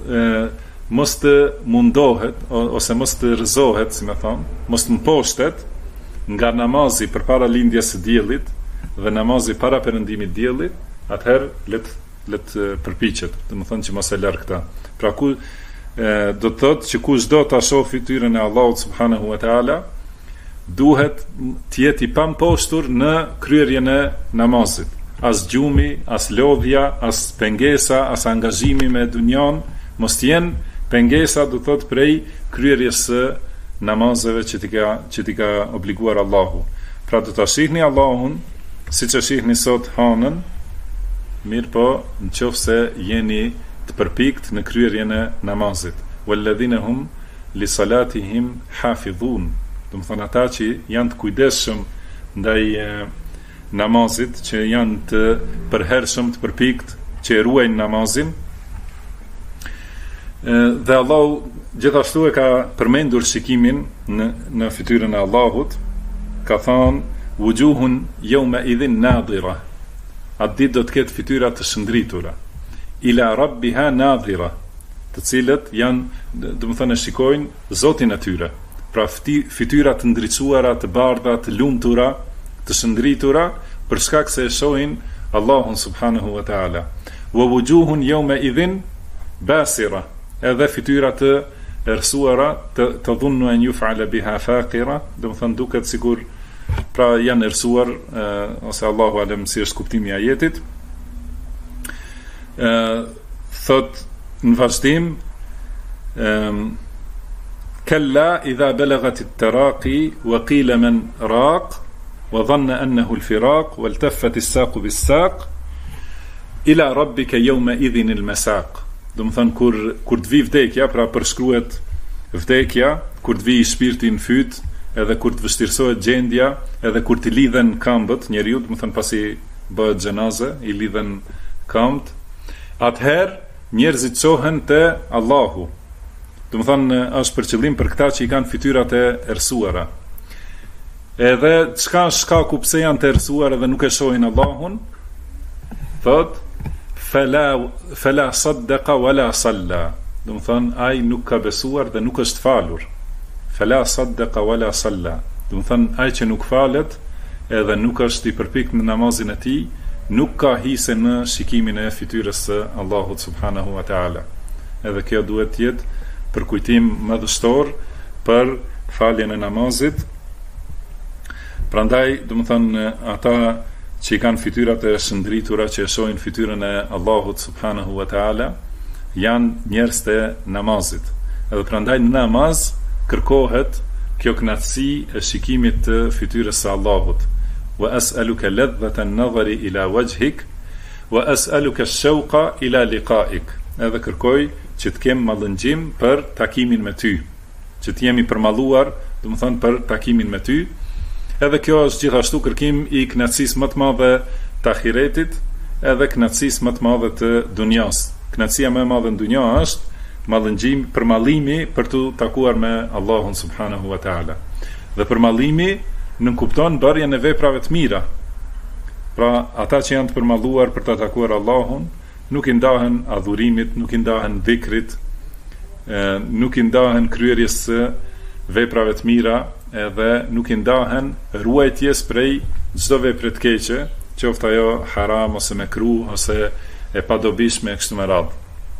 Speaker 2: të mundohet ose mos të rrëzohet, si më thon, mos të mposhtet nga namazi përpara lindjes së diellit dhe namazi para perëndimit të diellit, atëherë le të përpiqet, domethënë që mos e larg këta. Pra do të thotë që kushdo ta shoh fytyrën e Allahut subhanahu wa taala, duhet të jetë i pamposhtur në kryerjen e namazit. As gjumi, as lodhja, as pengesa, as angazhimi me dunjan, mos të jenë pengesa, do thotë, prej kryerjes së namazeve që t'i ka obliguar Allahu. Pra do ta shihni Allahun siç e shihni sot hanën, mirë po nëse jeni të përpikt në kryerjen e namazit. Walladhina hum li salatihim hafidhun. Do të thonë ata që janë të kujdesshëm ndaj namazit, që janë të përhershëm, të përpikt, që e ruajnë namazin. Dhe Allahu gjithashtu e ka përmendur shikimin në fytyrën e Allahut. Ka thënë wujuhun yawma idhin nadira. Atë ditë do të ketë fytyra të shndritura, ila rabbiha nadira, të cilët janë, do të thonë, shikojnë Zotin e tyre. Pra fytyra të ndriçuara, të bardha, të lumtura, të shndritura, për shkak se e shohin Allahun subhanahu wa taala. Wa wujuhun yawma idhin basira, edhe fytyra të errësuara, të dhunnu an yuf'ala biha faqira, do të thonë duket sikur pra janë errësuar, ose Allahu alem si është kuptimi i ajetit. Thot në vazhdim, kalla idha balagat at-taraqi wa qila man raq wa dhanna annahu al-firaq waltaffat as-saq bis-saq ila rabbika yawma idhin al-masaq. Do të thënë kur të vi vdekja, pra përshkruhet vdekja, kur të vi shpirti në fyt, edhe kur të vështirësohet gjendja, edhe kur të lidhen këmbët njeriu, do të thënë pasi bëhet xhenaze, i lidhen këmbët, atëherë njerëzit çohen te Allahu. Do të thënë është për qëllim për këta që i kanë fytyrat e errësuara. Edhe çka shkaku pse janë të errësuar edhe nuk e shohin Allahun? Thot fala saddaqa wala salla. do të thonë ai nuk ka besuar dhe nuk është falur. Fala saddaqa wala salla. Do të thonë ai që nuk falet edhe nuk është i përpikt në namazin e tij, nuk ka hise në shikimin e fytyrës së Allahut subhanahu wa taala. Edhe kjo duhet të jetë për kujtim madhështor për faljen e namazit. Prandaj, do të thonë ata që i kanë fytyrat e shëndritura, që e shohin fytyrën e Allahut subhanahu wa taala, janë njerëz të namazit. Edhe prandaj në namaz kërkohet kjo kënaqësi e shikimit të fytyrës së Allahut. Wa as'aluka ladhata an-nadhari ila wajhik wa as'aluka ash-shawqa ila liqa'ik. Edhe kërkoj që të kem mallëngjim për takimin me ty, që të jemi përmalluar, do të thonë për takimin me ty. Edhe kjo është gjithashtu kërkim i kënaqësisë më të madhe të ahiretit, edhe kënaqësisë më të madhe të dunjas. Kënaqësia më e madhe në dunja është mallëngjim, përmallimi për të takuar me Allahun subhanahu wa taala. Dhe përmallimi nënkupton bërjen e veprave të mira. Pra, ata që janë të përmalluar për të takuar Allahun, nuk i ndahen adhurimit, nuk i ndahen dhikrit, nuk i ndahen kryerjes së veprave të mira, edhe nuk i ndahen ruajtjes prej çdo vepre të keqe, qoftë ajo haram ose mekruh ose e padobishme kështu me radhë.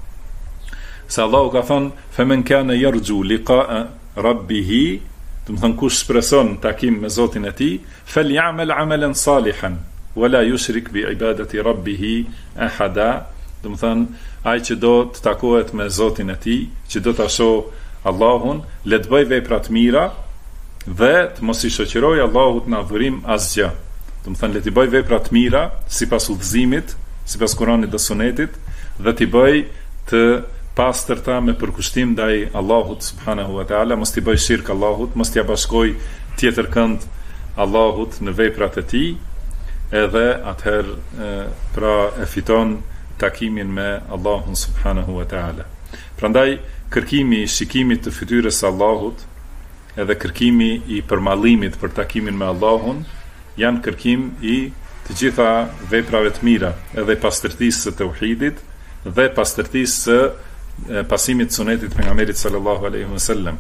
Speaker 2: Se Allahu ka thënë: "Faman kana yarju liqa'a rabbih", do të thonë kush shpreson takim me Zotin e tij, "falyamal 'amalan salihan wala yushrik bi ibadati rabbih ahada", do të thonë ai që do të takohet me Zotin e tij, që do ta shoh Allahun, le të bëj vepra të mira dhe të mos i shoqëroj Allahut në adhurim asgjë. Do të thonë le të bëj vepra të mira sipas udhëzimit, sipas Kuranit dhe Sunetit, dhe t'i bëj të pastërta me përkushtim ndaj Allahut subhanahu wa taala, mos t'i bëj shirk Allahut, mos t'i bashkoj tjetër kënd Allahut në veprat e tij, edhe atëherë pra e fiton takimin me Allahun subhanahu wa taala. Prandaj kërkimi i shikimit të fytyrës së Allahut edhe kërkimi i përmallimit për takimin me Allahun janë kërkim i të gjitha veprave të mira, edhe pastërtisë së tauhidit dhe pastërtisë së pasimit sunetit pejgamberit sallallahu alaihi wasallam.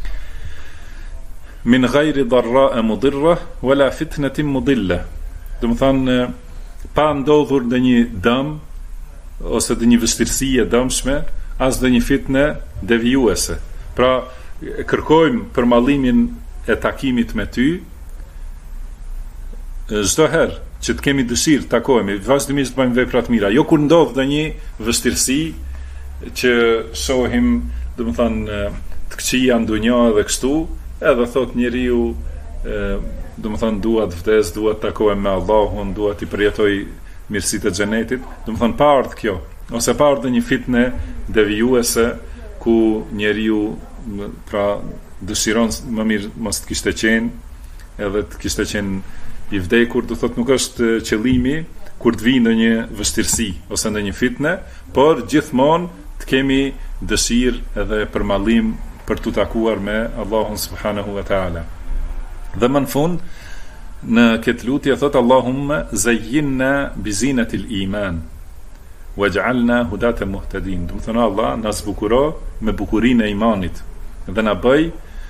Speaker 2: Min ghayri darra'a mudirra wala fitnatin mudilla. Do të thonë pa ndodhur ndonjë dëm ose ndonjë vështirësi e dëmshme, as ndonjë fitnë devijuese. Pra kërkojmë përmallimin e takimit me ty çdo herë që të kemi dëshirë të takohemi, vazhdimisht të bëjmë vepra të mira, jo kur ndodh ndonjë vështirësi që shohim, do të thonë, të këqija në dunjë dhe kështu, edhe thot njeriu, do të thonë, dua të vdes, dua të takohem me Allahun, dua të përjetoj mirësitë e xhenetit, do të thonë pa ardh kjo, ose pa ardh një fitnë devijuese ku njeriu pra dëshiron më mirë mos të kishte qenë, edhe të kishte qenë i vdekur, do thotë nuk është qëllimi kur të vijë ndonjë vështirësi ose ndonjë fitnë, por gjithmonë të kemi dëshirë edhe përmallim për të takuar me Allahun subhanahu wa taala. Dhe më në fund në këtë lutje thot: Allahumma zayyinna bi zinatil iman waj'alna hudatan muhtadin. Do të thonë Allah na zbukuro me bukurinë e imanit dhe na bëj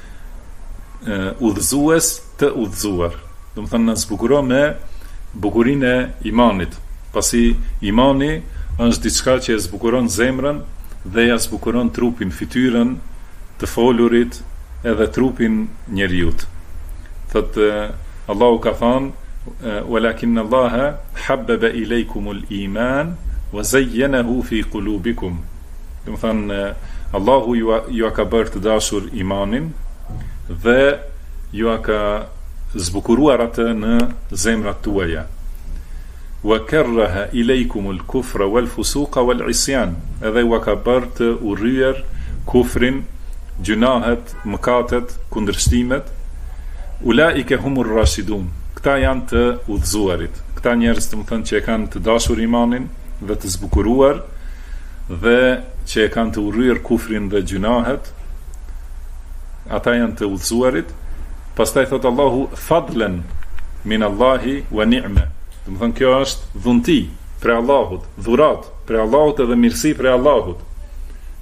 Speaker 2: udhëzues të udhëzuar. Do të thonë na zbukuro me bukurinë e imanit, pasi imani është diçka që e zbukuron zemrën dhe ja zbukuron trupin, fytyrën të folurit edhe trupin njeriut. Thot Allahu ka thënë: "Walakin Allah habbaba ilaykumul iman wa zayyanahu fi qulubikum." Do të thonë Allahu ju ka bërë të dashur imanin dhe ju ka zbukuruar atë në zemrat tuaja. Wa karraha ilaykumul kufra wal fusuqa wal isyan. Edhe ju ka bërë të urryer kufrin, gjunahet, mëkatet, kundërshtimet. Ulaika humur rashidun. Këta janë të udhëzuarit. Këta njerëz të më thënë që e kanë të dashur imanin dhe të zbukuruar dhe që e kanë të urryer kufrin dhe gjunahet, ata janë të udhëzuarit. Pastaj thot Allahu: fadlan min Allahi wa ni'ma. Do të thonë kjo është dhunti prej Allahut, dhurat prej Allahut edhe mirësi prej Allahut.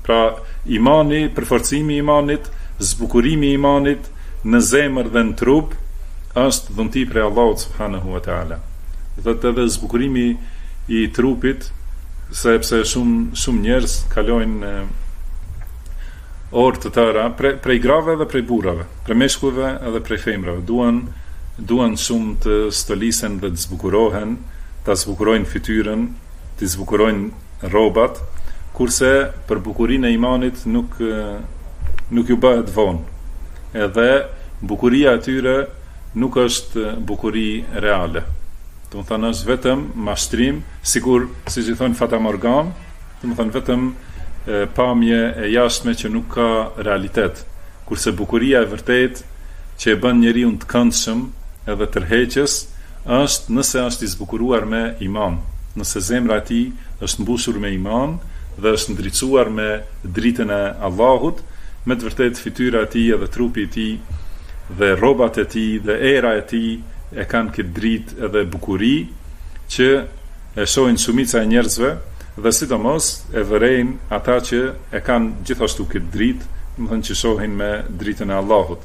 Speaker 2: Pra imani, përforcimi i imanit, zbukurimi i imanit në zemër dhe në trup është dhunti prej Allahut subhanahu wa taala. Dhe edhe zbukurimi i trupit, sepse shumë njerëz kalojnë orë të tëra prej grave dhe prej burrave, prej meshkujve edhe prej femrave. Duan shumë të stolisen dhe të zbukurohen, të zbukurojnë fytyrën, të zbukurojnë rrobat, kurse për bukurinë e imanit nuk ju bëhet vonë. Edhe bukuria e tyre nuk është bukuri reale. Do të thonë është vetëm mashtrim, sikur siç i thon fatamorgan, do të thonë vetëm pamje e jashtme që nuk ka realitet. Kurse bukuria e vërtet që e bën njeriu të këndshëm edhe tërheqës është nëse është i zbukuruar me iman, nëse zemra e tij është mbushur me iman dhe është ndriçuar me dritën e Allahut, me të vërtetë fytyra e tij edhe trupi i tij dhe rrobat e tij dhe era e tij e kanë këtë dritë edhe bukuri që e shohin shumica e njerëzve dhe sidomos e vërejnë ata që e kanë gjithashtu këtë dritë, do të thonë që shohin me dritën e Allahut.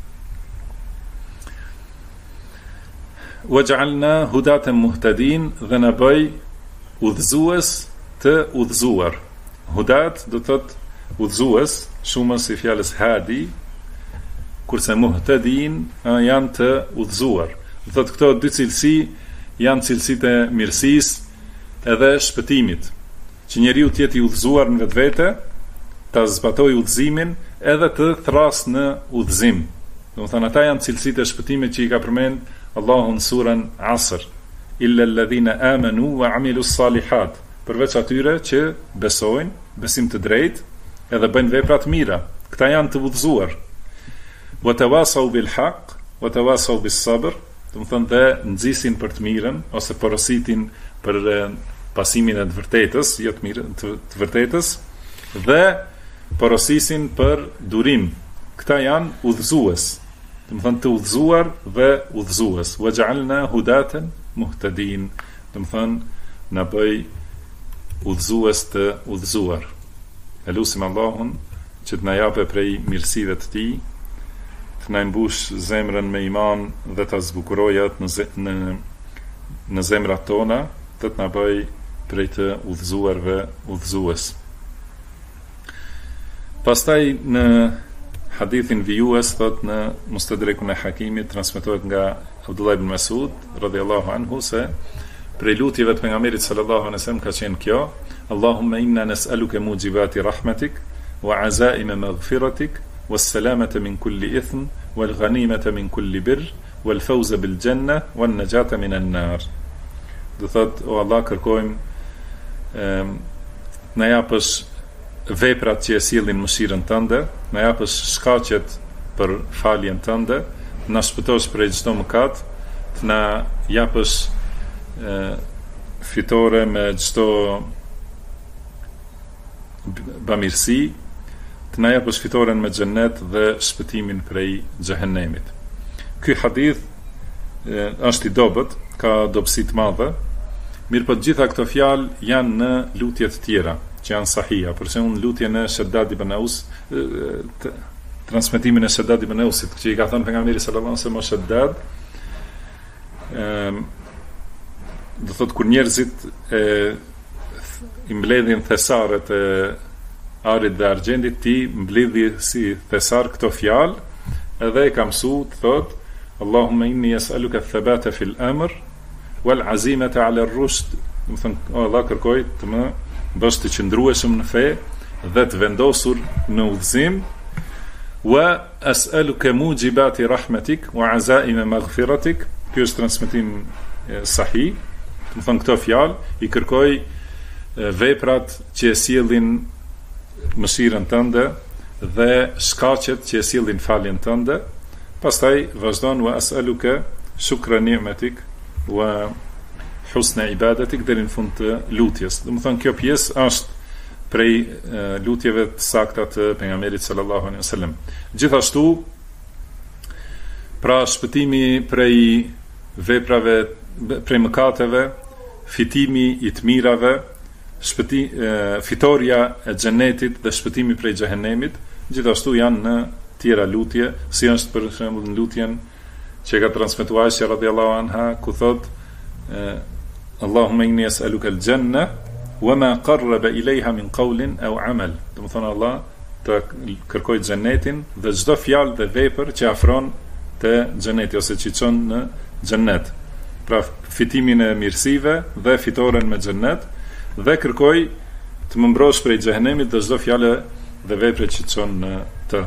Speaker 2: Waj'alna hudatan muhtadin, dhe na bëj udhëzues të udhëzuar. Hudat do të thotë udhëzues, shumës i fjalës hadi, kurse muhtadin janë të udhëzuar. Do thotë këto dy cilësi janë cilësitë e mirësisë edhe shpëtimit, që njeriu të jetë i udhëzuar në vetvete, ta zbatojë udhëzimin edhe të thras në udhëzim. Do të thonë ata janë cilësitë e shpëtimit që i ka përmend Allahu në surën Asr, illa alladhina amanu wa amilus salihat, përveç atyre që besojnë, besim të drejtë edhe bëjnë vepra të mira. Këta janë të udhëzuar. Wa tawasaw bil haqq wa tawasaw bis sabr, do të thonë dhe nxisin për të mirën ose porositin për pasimin e të vërtetës, jo të mirën, të vërtetës, dhe porosisin për durim. Këta janë udhëzues. Do të thonë të udhëzuar dhe udhëzues. Waj'alna hudatan muhtadin, do të thonë na bëj udhëzues të udhëzuar. Elusim Allahun që të na japë prej mirësive të tij, të na mbush zemrën me iman dhe ta zbukurojë në zemrat tona, të na bëj prej të udhëzuarve udhëzues. Pastaj në hadithin vijues thot në Mustadrekun e Hakimit transmetohet nga Abdullah ibn Mas'ud radhiyallahu anhu se prej lutjeve të pejgamberit sallallahu alaihi wasallam ka qenë kjo: Allahumma inna nas'aluka mujibati rahmatik wa azaima maghfiratik was salamata min kulli ithm wal ghanimata min kulli birr wal fawza bil janna wan najata min an-nar. Do thot, o Allah, kërkojmë na japësh veprat që e sillin mëshirën tënde, na japësh shkaqet për faljen tënde, na shpëtosh prej çdo mëkat, të na japësh fitore me çdo bamirësi, të na japësh fitoren me xhennet dhe shpëtimin prej xhehenemit. Ky hadith është i dobët, ka dobësi të madhe, mirë po të gjitha këto fjalë janë në lutjet tjera që janë sahija, për shembull lutjen e Shaddad ibn Aus, transmetimin e Shaddad ibn Ausit, që i ka thënë pejgamberi sallallahu alaihi wasallam Shaddad, do thotë kur njerëzit i mbledhin thesaret e arit dhe argjendit, ti mbledhi si thesar këto fjalë, edhe e ka mësuar të thotë Allahumma inni yas'aluka ath-thabata fil amr wal azimata 'ala ar-rushd. Do të thonë, o Allah, kërkoj të më bësh të qëndrueshëm në fe dhe të vendosur në udhëzim. Wa as'aluka mujibati rahmatik wa azaima maghfiratik. Ky është transmetim sahih. Do të thonë këto fjalë i kërkoj veprat që e sjellin mëshirën tënde dhe shkaqet që e sjellin faljen tënde. Pastaj vazhdon wa as'aluka shukra ni'matik wa husna ibadatik deri në fund të lutjes. Do të thonë kjo pjesë është prej lutjeve të sakta të pejgamberit sallallahu alaihi wasallam. Gjithashtu, pra shpëtimi prej veprave, prej mëkateve, fitimi i të mirave, fitoria e xhenetit dhe shpëtimi prej xhehenemit, gjithashtu janë në tjera lutje, si është për shembull në lutjen që ka transmetuar Aisha radhiyallahu anha, ku thot Allahumma inni as'aluka al-janna wa ma qarraba ilayha min qawlin aw amal. Do të thonë Allah të kërkoj xhenetin dhe çdo fjalë dhe vepër që afron te xheneti ose që çon në xhennet. Pra fitimin e mirësive dhe fitoren me xhennet, dhe kërkoj të më mbrosh prej xhehenemit dhe çdo fjalë dhe vepër që çon në të.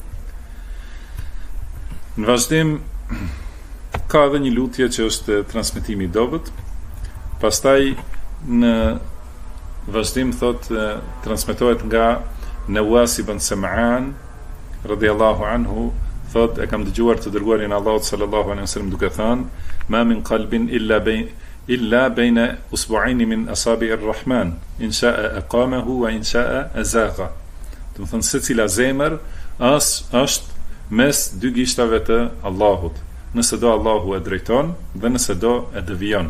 Speaker 2: Në vazhdim ka edhe një lutje që është transmetimi i dobët. Pastaj në vazhdim thot transmetohet nga Nawas ibn Sam'an radhiyallahu anhu, thot e kam dëgjuar të dërguarin Allahut sallallahu alaihi wasallam duke thënë ma min qalbin illa bayna usbu'ain min asabi'ir rahman in sha'a aqamahu wa in sha'a azagha. Do të thonë secila zemër është mes dy gishtave të Allahut. Nëse do Allahu e drejton dhe nëse do e devijon.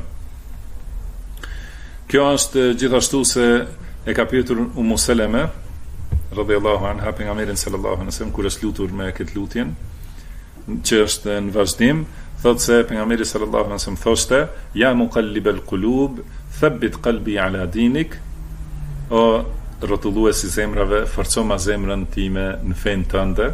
Speaker 2: Kjo është gjithashtu se e ka pyetur Ummu Seleme radhiyallahu anha pejgamberin sallallahu alaihi wasallam kur është lutur me këtë lutjen, që është në vazhdim, thotë se pejgamberi sallallahu alaihi wasallam thoshte ya muqallibal qulub thabbit qalbi ala dinik, o rrotulluesi zemrave, forco ma zemrën time në fen tënde.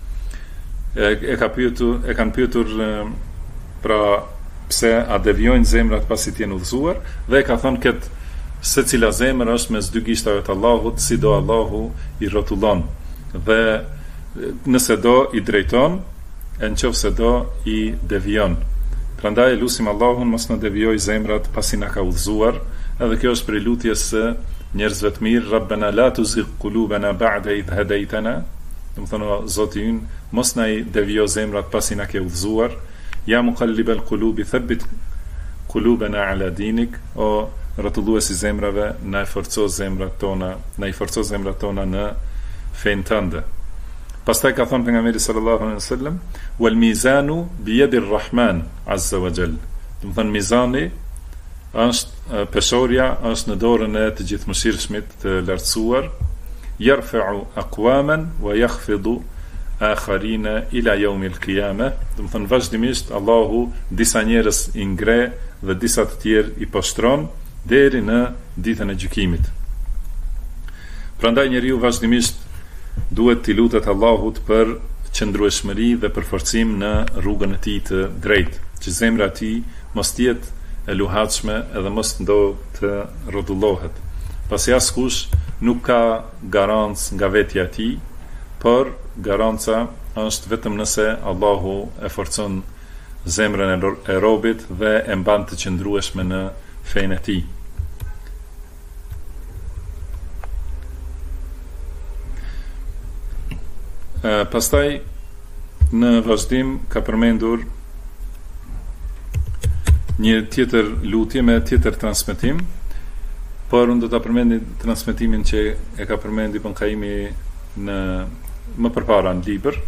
Speaker 2: E kanë pyetur pra pse a devijojnë zemrat pasi të jenë udhëzuar, dhe ka thënë këtë secila zemër është mes dy gishtave të Allahut, si do Allahu i rrotullon, dhe nëse do i drejton, e nëse do i devijon. Prandaj lutim Allahun mos na devijoj zemrat pasi na ka udhëzuar, edhe kjo është prej lutjes së njerëzve të mirë, Rabbana la tuzigh qulubana ba'da idh hadaytana, do të thonë Zoti ynë mos na i devijo zemrat pasi na ke udhëzuar, ja muqallibal qulubi thabbit qulubana ala dinik, o rrotulluesi zemrave, na i forco zemrat tona në fen tënde. Pastaj ka thënë pejgamberi sallallahu alaihi wasallam wal mizanu bi yadi ar-rahman azza wa jall. Do të thonë mizani është peshorja është në dorën e të gjithëmëshirshmit të lartësuar, yarfa'u aqwaman wa yakhfidu akharina ila yawm al-qiyamah. Do të thonë vazhdimisht Allahu disa njerëz i ngre dhe disa të tjerë i poshtron deri në ditën e gjykimit. Prandaj njeriu vazhdimisht duhet t'i lutet Allahut për qëndrueshmëri dhe për forcim në rrugën e tij të drejtë, që zemra e tij mos jetë e luhatshme edhe mos të rrotullohet. Pasi askush nuk ka garancë nga vetja e tij, por garanca është vetëm nëse Allahu e forcon zemrën e robit dhe e mban të qëndrueshme në fenë e tij. Pastaj në vazhdim ka përmendur një tjetër lutje me tjetër transmetim, por unë do ta përmend transmetimin që e ka përmendur Ibn Qayyimi në më përpara në libër.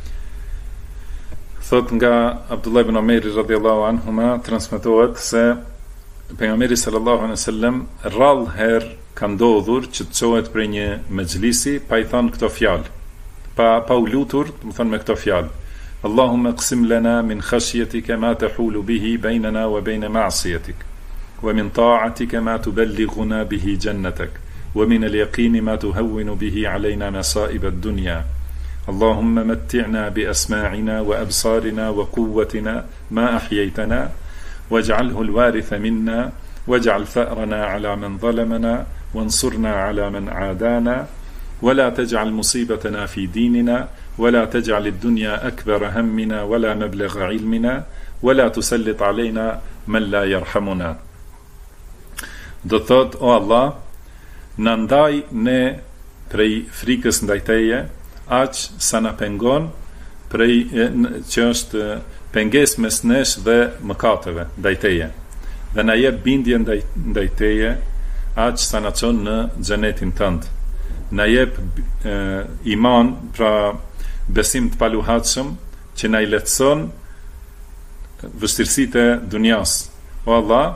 Speaker 2: Thot nga Abdullah ibn Umar radhiyallahu anhuma transmetohet se pejgamberi sallallahu alaihi wasallam rrallë herë ka ndodhur që të çohet për një mexhlisi pa i thënë këto fjalë, pa u lutur, do të thonë me këto fjalë: Allahumma qsim lana min khashyatika ma tahulu bihi baynana wa bayna ma'siyatik, wa min ta'atika ma tuballighuna bihi jannatak, wa min al-yaqini ma tuhawwinu bihi alayna masa'ib ad-dunya. Allahumma matti'na bi asma'ina wa absarina wa quwwatina ma ahyaytana, waj'alhu al-waritha minna, waj'al tha'rana 'ala man zalamana, wansurna 'ala man 'adana, ولا تجعل مصيبتنا في ديننا ولا تجعل الدنيا أكبر همنا ولا مبلغ علمنا ولا تسلط علينا من لا يرحمنا. Do thot, o Allah, na ndaj ne prej frikës ndaj teje, aq sa na pengon prej që është pengesë mes nesh dhe mëkateve ndaj teje, dhe na jep bindje ndaj teje, aq sa na çon në xhenetin tënd. Na jep iman, pra besim të paluhatshëm, që na i lehtëson vështirësitë e dunjas. O Allah,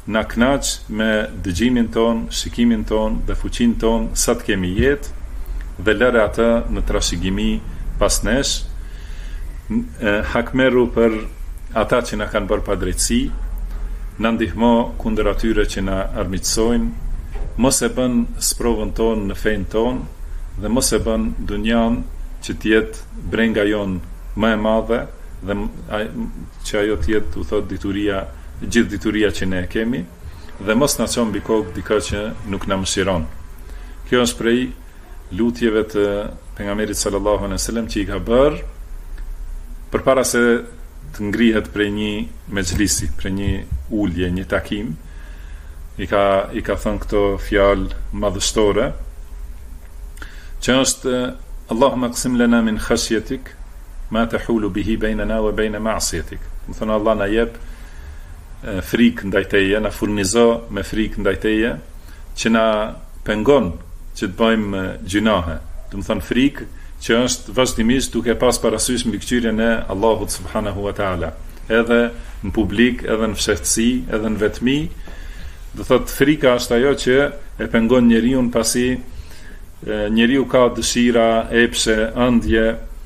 Speaker 2: na knaq me dëgjimin ton, shikimin ton dhe fuqinë ton sa të kemi jetë dhe lëre atë në trashëgimi pas nesh. Hakmeru për ata që na kanë bërë padrejtësi, na ndihmo kundër atyre që na armiqsojnë, mos e bën sprovën tonë në fenë tonë dhe mos e bën dunjan që t'jetë brenga jon më e madhe dhe që ajo t'jetë, u thot, gjithë dituria që ne kemi, dhe mos na çon mbi kokë dikë që nuk na mëshiron. Kjo është prej lutjeve të pejgamberit sallallahu alaihi wasallam që i ka bërë përpara se të ngrihet prej një mexhlisi, prej një ulje, një takim. I ka thënë këto fjalë madhështore, që është Allahumma qsim lana min khashyatik ma tahulu bihi bainana wa bain ma'siyatik. Do thonë Allah na jep frikë ndaj teje, na furnizo me frikë ndaj teje, që na pengon që të bëjmë gjunahe. Do të thonë frikë që është vazhdimisht duke pas parasysh mbikëqyrjen e Allahut subhanahu wa taala, edhe në publik, edhe në fshehtësi, edhe në vetmi. Do thotë frika është ajo që e pengon njeriu pasi njeriu ka dëshira, epshe, ëndje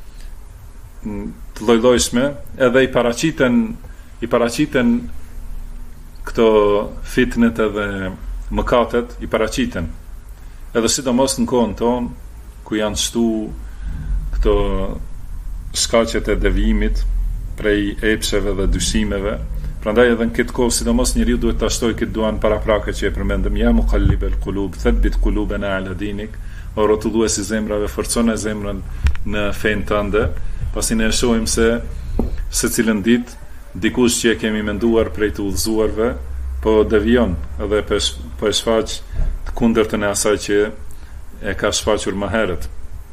Speaker 2: të lloj-llojshme, edhe i paraqiten këto fitnet edhe mëkatet, i paraqiten. Edhe sidomos në kohën tonë, ku janë shtu këto shkaqet e devijimit prej epsheve dhe dyshimeve. Prandaj edhe në këtë kohë, sidomos njeriu duhet ta shtojë këtë duan paraprake që e përmendëm, ja muqallibal qulub, thabbit qulubana ala dinik, o rrotulluesi zemrave, forcone zemrën në fenë tënde, pasi ne shohim se secilën ditë dikush që e kemi menduar prej të udhëzuarve, po devijon edhe po e shfaq të kundërtën e asaj që e ka shfaqur më herët.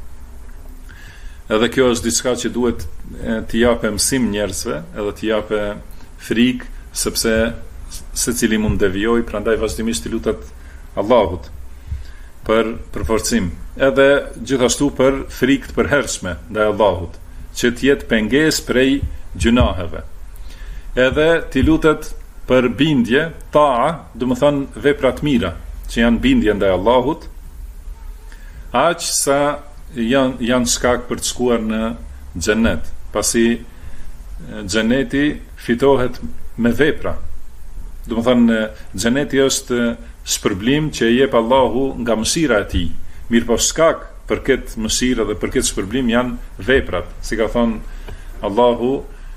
Speaker 2: Edhe kjo është diçka që duhet t'i japë mësim njerëzve, edhe t'i japë frikë, sepse secili mund devijoj, prandaj vazhdimisht i lutet Allahut për përforcim, edhe gjithashtu për frikë të përhershme ndaj Allahut, që t'jetë pengesë prej gjunaheve. Edhe t'i lutet për bindje, ta'a, do të thonë vepra të mira, që janë bindje ndaj Allahut, aq sa janë shkak për të shkuar në xhenet, pasi xheneti fitohet me vepra. Do të thonë xheneti është shpërblim që e jep Allahu nga mëshira e tij. Mirë po shkak për këtë mëshirë dhe për këtë shpërblim janë veprat, si ka thonë Allahu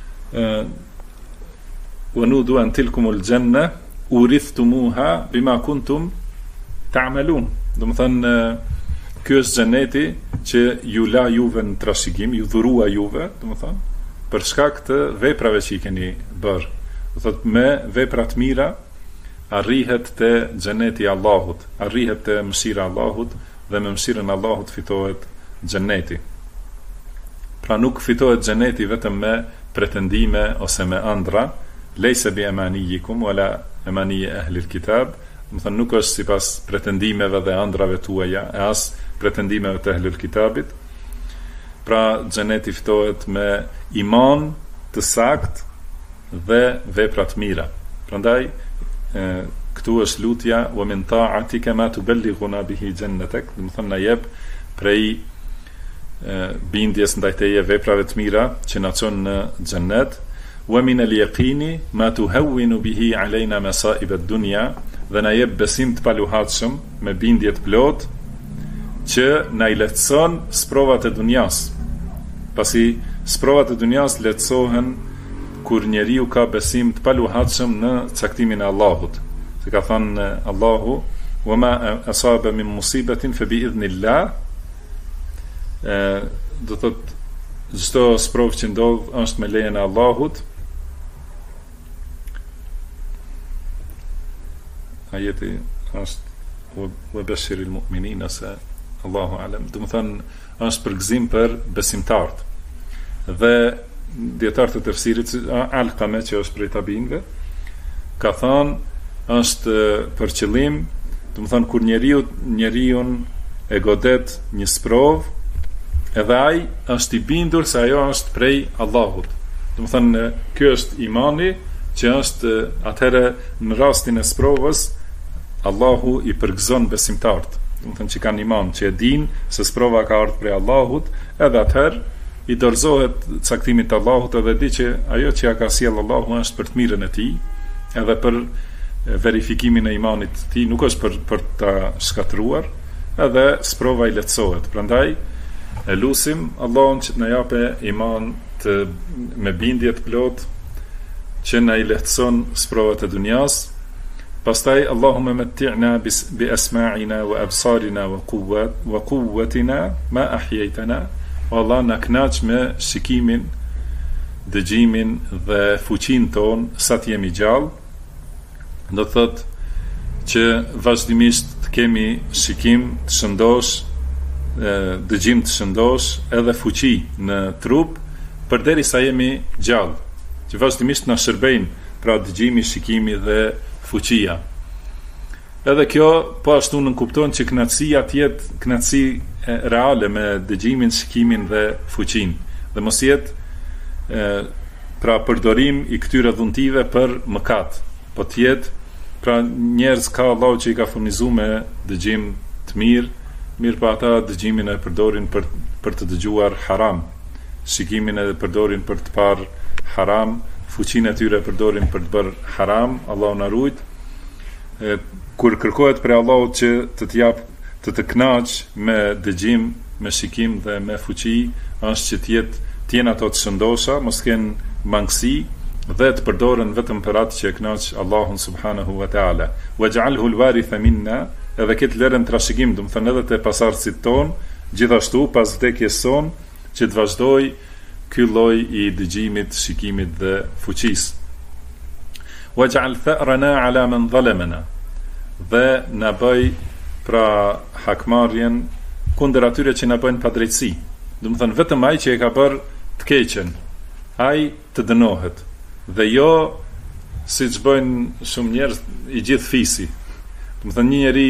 Speaker 2: wa nudu an tilkumul janna urithumuha bima kuntum ta'malun. Do të thonë ky është xheneti që ju la juve në trashëgim, ju dhurua juve, do të thonë për shkak të veprave që i keni bërë. Do thotë me vepra të mira arrihet te xheneti i Allahut, arrihet te mëshira e Allahut, dhe me mëshirën e Allahut fitohet xheneti. Pra nuk fitohet xheneti vetëm me pretendime ose me ëndra, lejse bi emanijikum wala emanije ehlil kitab, do të thonë nuk është sipas pretendimeve dhe ëndrave tuaja, e as pretendimeve të ehlil kitabit. Pra xheneti fitohet me iman të sakt dhe vepra të mira. Prandaj këtu është lutja wa min ta'atika ma tuballighuna bihi jannatak, do të thonë na jep prej bindjes ndaj teje, veprave të mira që na çon në xhennet, wa min al-yaqini ma tuhawwinu bihi alejna masa'ib ad-dunya, dhe na jep besim të paluhatshëm me bindje të plot që na i lehtëson sprovat e dunjas, pasi sprovat e dunjas lehtësohen kur njeriu ka besim të paluhatshëm në caktimin e Allahut. Si ka thënë Allahu, wa ma asaba min musibatin fa bi idhnillah, do thot çdo sprovë që ndodh është me lejen e Allahut. Ajeti është wa bashiril mu'minin, se Allahu alem, do të thonë është përgëzim për besimtarët. Dhe dietarët e tefsirit, Alqame që është prej tabinëve, ka thënë është për qëllim, do të thonë kur njeriu e godet një sprovë, edhe ai është i bindur se ajo është prej Allahut. Do të thonë ky është imani që është atëherë në rastin e sprovës Allahu i përgëzon besimtarët, do të thënë që kanë iman, që e dinë se sprova ka ardhur prej Allahut, edhe atëherë i dorëzohet caktimit të Allahut edhe di që ajo që ja ka sjellë Allahu është për të mirën e tij, edhe për verifikimin e imanit të tij, nuk është për ta shkatruar, edhe sprova i lehtësohet. Prandaj e lutim Allahun që të na japë iman me bindje të plot, që na i lehtëson sprovat e dunjas. Pastaj Allahumma matti'na bi asma'ina wa absarina wa quwwatina ma ahyaytana. O Allah, na knaq me shikimin, dëgjimin dhe fuqinë tonë sa të jemi gjallë. Do të thotë që vazhdimisht të kemi shikim të shëndosh, dëgjim të shëndosh, edhe fuqi në trup, përderisa jemi gjallë, që vazhdimisht na shërbejnë pra dëgjimi, shikimi dhe fuqia. Edhe kjo po ashtu nënkupton që kënaqësia të jetë kënaqësi reale me dëgjimin, shikimin dhe fuqinë, dhe mos jetë pra përdorim i këtyre dhuntive për mëkat, po të jetë pra njerëz ka Allahu që i ka furnizuar me dëgjim të mirë pa ata dëgjimin e përdorin për të dëgjuar haram, shikimin e përdorin për të parë haram, fuqinë e tyre përdorin për të bërë haram. Allahu na ruaj. Kur kërkohet për Allahut që të jap të kënaq me dëgjim, me shikim dhe me fuqi, është që të jenë ato të shëndosha, mos kenë mangësi dhe të përdoren vetëm për atë që e kënaq Allahun subhanahu wa taala. Waj'alhu al-waritha minna, edhe këtë lërën trashëgim, do të thënë edhe te pasardhësit ton, gjithashtu pas vdekjes son, që të vazhdoj ky lloj i dëgjimit, shikimit dhe fuqisë. Waj'al tha'rana 'ala man zalamana, dhe na bëj pra hakmarrjen kundër atyre që na bëjnë padrejtësi. Do të thënë vetëm ai që e ka bërë të keqen, ai të dënohet, dhe jo siç bëjnë shumë njerëz i gjithë fisi. Do të thënë një njeri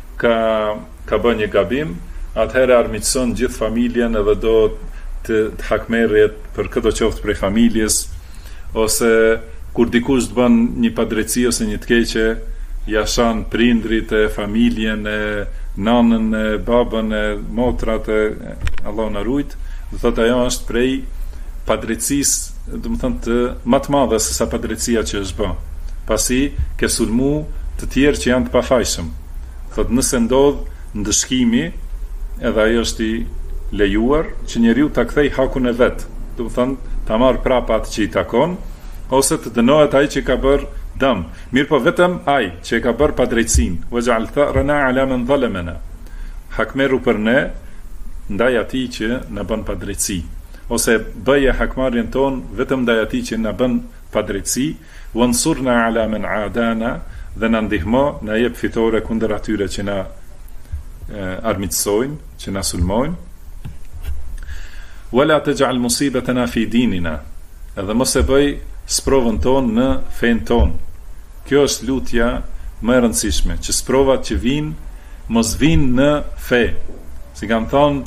Speaker 2: ka bërë një gabim, atëherë armiqson gjithë familjen edhe do të hakmerret për këtë qoftë prej familjes, ose kur dikush të bën një padrejtësi ose një të keqe, jashan prindrit e familjen e nanën e babën e motrat e Allah na ruajt. Do thotë ajo është prej padrejtësisë, do të thënë të më të madhe se sa padrejtësia që është bë, pasi ke sulmu të tjerë që janë të pafajshëm. Thotë nëse ndodh ndëshkimi, edhe ajo është i lejuar që njeriu ta kthej hakun e vet, do të thënë ta marr prapa atë që i takon, ose të dënohet ai që ka bërë dëm. Mirë po vetëm ai që e ka bërë padrejtësinë, waj'al tha'rana 'ala man zalamana, hakmeru për ne ndaj atij që na bën padrejtësi, ose bëje hakmarrjen ton vetëm ndaj atij që na bën padrejtësi, wansurna 'ala man 'adana, dhe na ndihmo, na jep fitore kundër atyre që na armiqsojnë, që na sulmojnë. Wala taj'al musibatana fi dinina, edhe mos e bëj sprovën ton në fen ton. Kjo është lutja më e rëndësishme, që sprovat që vinë mos vinë në fe. Si kanë thonë,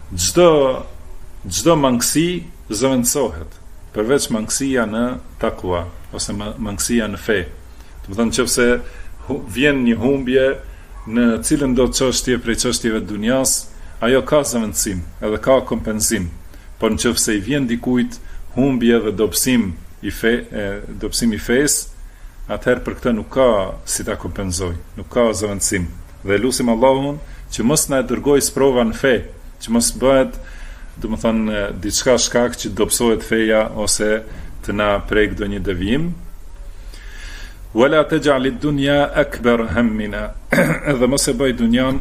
Speaker 2: çdo mangësi zëvendësohet, përveç mangësia në takwa ose mangësia në fe. Do të thonë nëse vjen një humbje në cilën do çështje prej çështjeve të dunjas, ajo ka zëvendësim, edhe ka kompenzim. Por nëse i vjen dikujt humbje dhe dobësim i fesë, atëherë për këtë nuk ka si ta kompenzoj, nuk ka zëvendësim. Dhe lutim Allahun që mos na dërgoj sprova në fe, që mos bëhet, domethënë, diçka shkak që dobësohet feja ose të na prek ndonjë devijim. Wala taj'al ad-dunya akbar hammina, edhe mos e bëj dunjan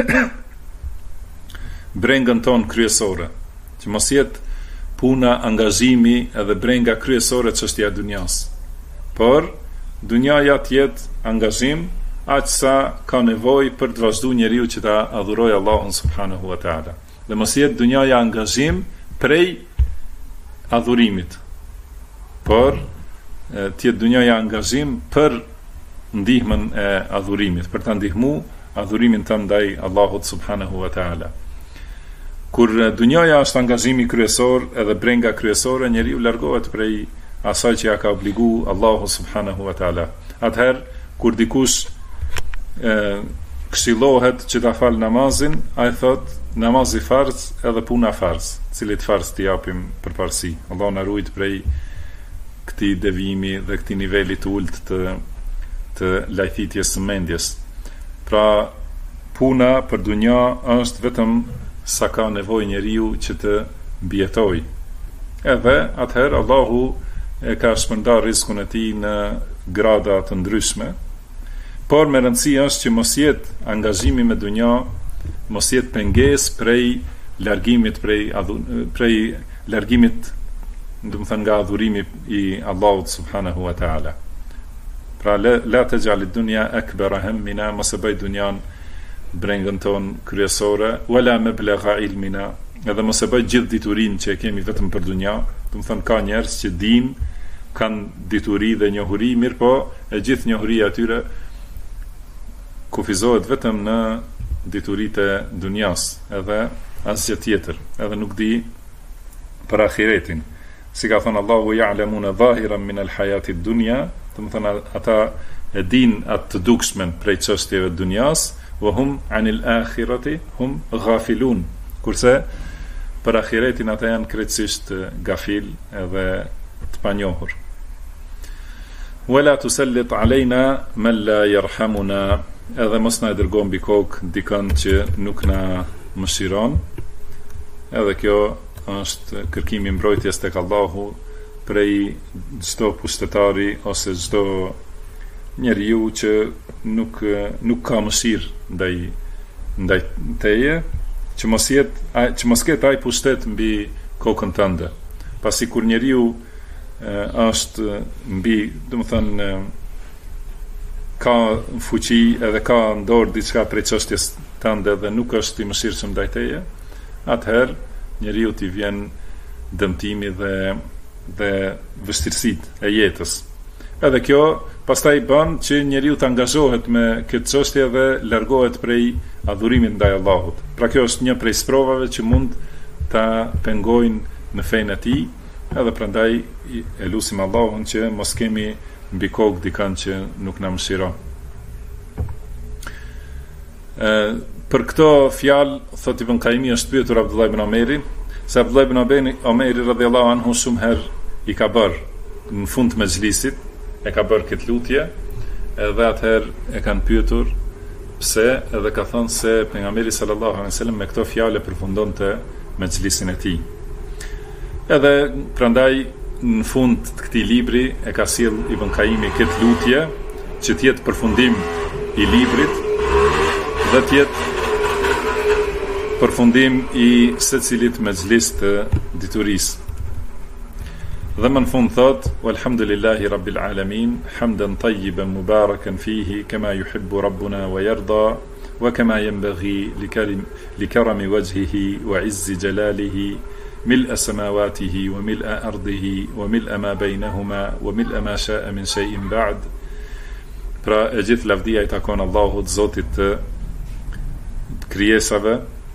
Speaker 2: brengën ton kryesore, që mos jetë puna, angazhimi edhe brenga kryesore çështja e dunjas. Por dunjaja të jetë angazhim aq sa ka nevojë për të vazhduar njeriu që ta adhurojë Allahun subhanahu wa taala. Dhe mos jetë dunjaja angazhim prej adhurimit, por të jetë dunjaja angazhim për ndihmën e adhurimit, për ta ndihmuar adhurimin tënd ndaj Allahut subhanahu wa taala. Kur dunjaja është angazhimi kryesor edhe brenga kryesore, njeriu largohet prej asaj që ja ka obligu Allahu subhanahu wa taala. Atëherë kur dikush këshillohet që ta fal namazin, ai thot namazi farz edhe puna farz, cilit farz t'i japim përparësi. Allahu na ruaj prej këtij devijimi dhe këtij niveli të ulët të lajthitjes së mendjes. Pra puna për dunja është vetëm sa ka nevojë njeriu që të mbijetoj. Edhe atëherë Allahu e ka shpërndar rizkun e tij në grada të ndryshme, por me rëndësi është që mos jetë angazhimi me dunja, mos jetë pengesë prej largimit prej largimit, do të thënë, nga adhurimi i Allahut subhanahu wa taala. Pra la taj'al ad-dunya akbara hammina, mos e bëj dunjan brengën ton kryesore, wala mablagha ilmina, edhe mos e bëj gjithë diturinë që e kemi vetëm për dunja. Do të thënë, ka njerëz që kanë dituri dhe njohuri, mirë po e gjithë njohuria e tyre kufizohet vetëm në dituritë e dunjas, edhe asgjë tjetër, edhe nuk di për ahiretin. Si ka thënë Allahu, ya'lamuna zahiran min al-hayati ad-dunya, do të thënë ata e din atë të dukshmen prej çështjeve të dunjas, wa hum 'anil akhirati hum ghafilun. Kurse për ahiretin ata janë krejtësisht gafil edhe të panjohur. Wala tusallit alejna man la yarhamuna, edhe mos na e dërgon mbi kokë dikën që nuk na mëshiron. Edhe kjo është kërkimi mbrojtjes tek Allahu prej çdo pushtetari ose çdo njeriu që nuk ka mëshirë ndaj teje, që mos ketë ai pushtet mbi kokën tënde. Pasi kur njeriu është mbi, do të thënë, ka fuqi edhe ka në dorë diçka prej çështjes tënde dhe nuk është i mëshirshëm ndaj teje, atëherë njeriu t'i vjen dëmtimi dhe vështirësitë e jetës. Edhe kjo pastaj bën që njeriu të angazhohet me këtë çështje dhe largohet prej adhurimit ndaj Allahut. Pra kjo është një prej sprovave që mund ta pengojnë në fenë e tij, edhe prandaj e lutim Allahun që mos kemi mbi kokë dikën që nuk na mëshiron. Për këto fjalë, thot Ibn Qayyimi, është pyetur Abdullah ibn Omeri, se Abdullah ibn Omeri radhiyallahu anhu shumë herë i ka bërë në fund të mexhlisit, e ka bërë këtë lutje, edhe atëherë e kanë pyetur pse, edhe ka thënë se pejgamberi sallallahu alaihi wasallam me këto fjalë përfundonte mexhlisin e tij. Edhe prandaj në fund të këtij libri e ka sjell Ibn Qayyimi këtë lutje që të jetë përfundim i librit dhe të jetë përfundim i secilit mexhlis të diturisë. Dhe më në fund thot, walhamdulillahi rabbil alamin, hamdan tayyiban mubarakan fihi, kama yuhibbu rabbuna wa yarda, wa kama yanbaghi li karami wajhihi wa izzi jalalihi, mil'a samawatihi wa mil'a ardihi wa mil'a ma baynahuma wa mil'a ma sha'a min shay'in ba'd. Pra e gjithë lavdia i takon Allahut, Zotit të krijesave,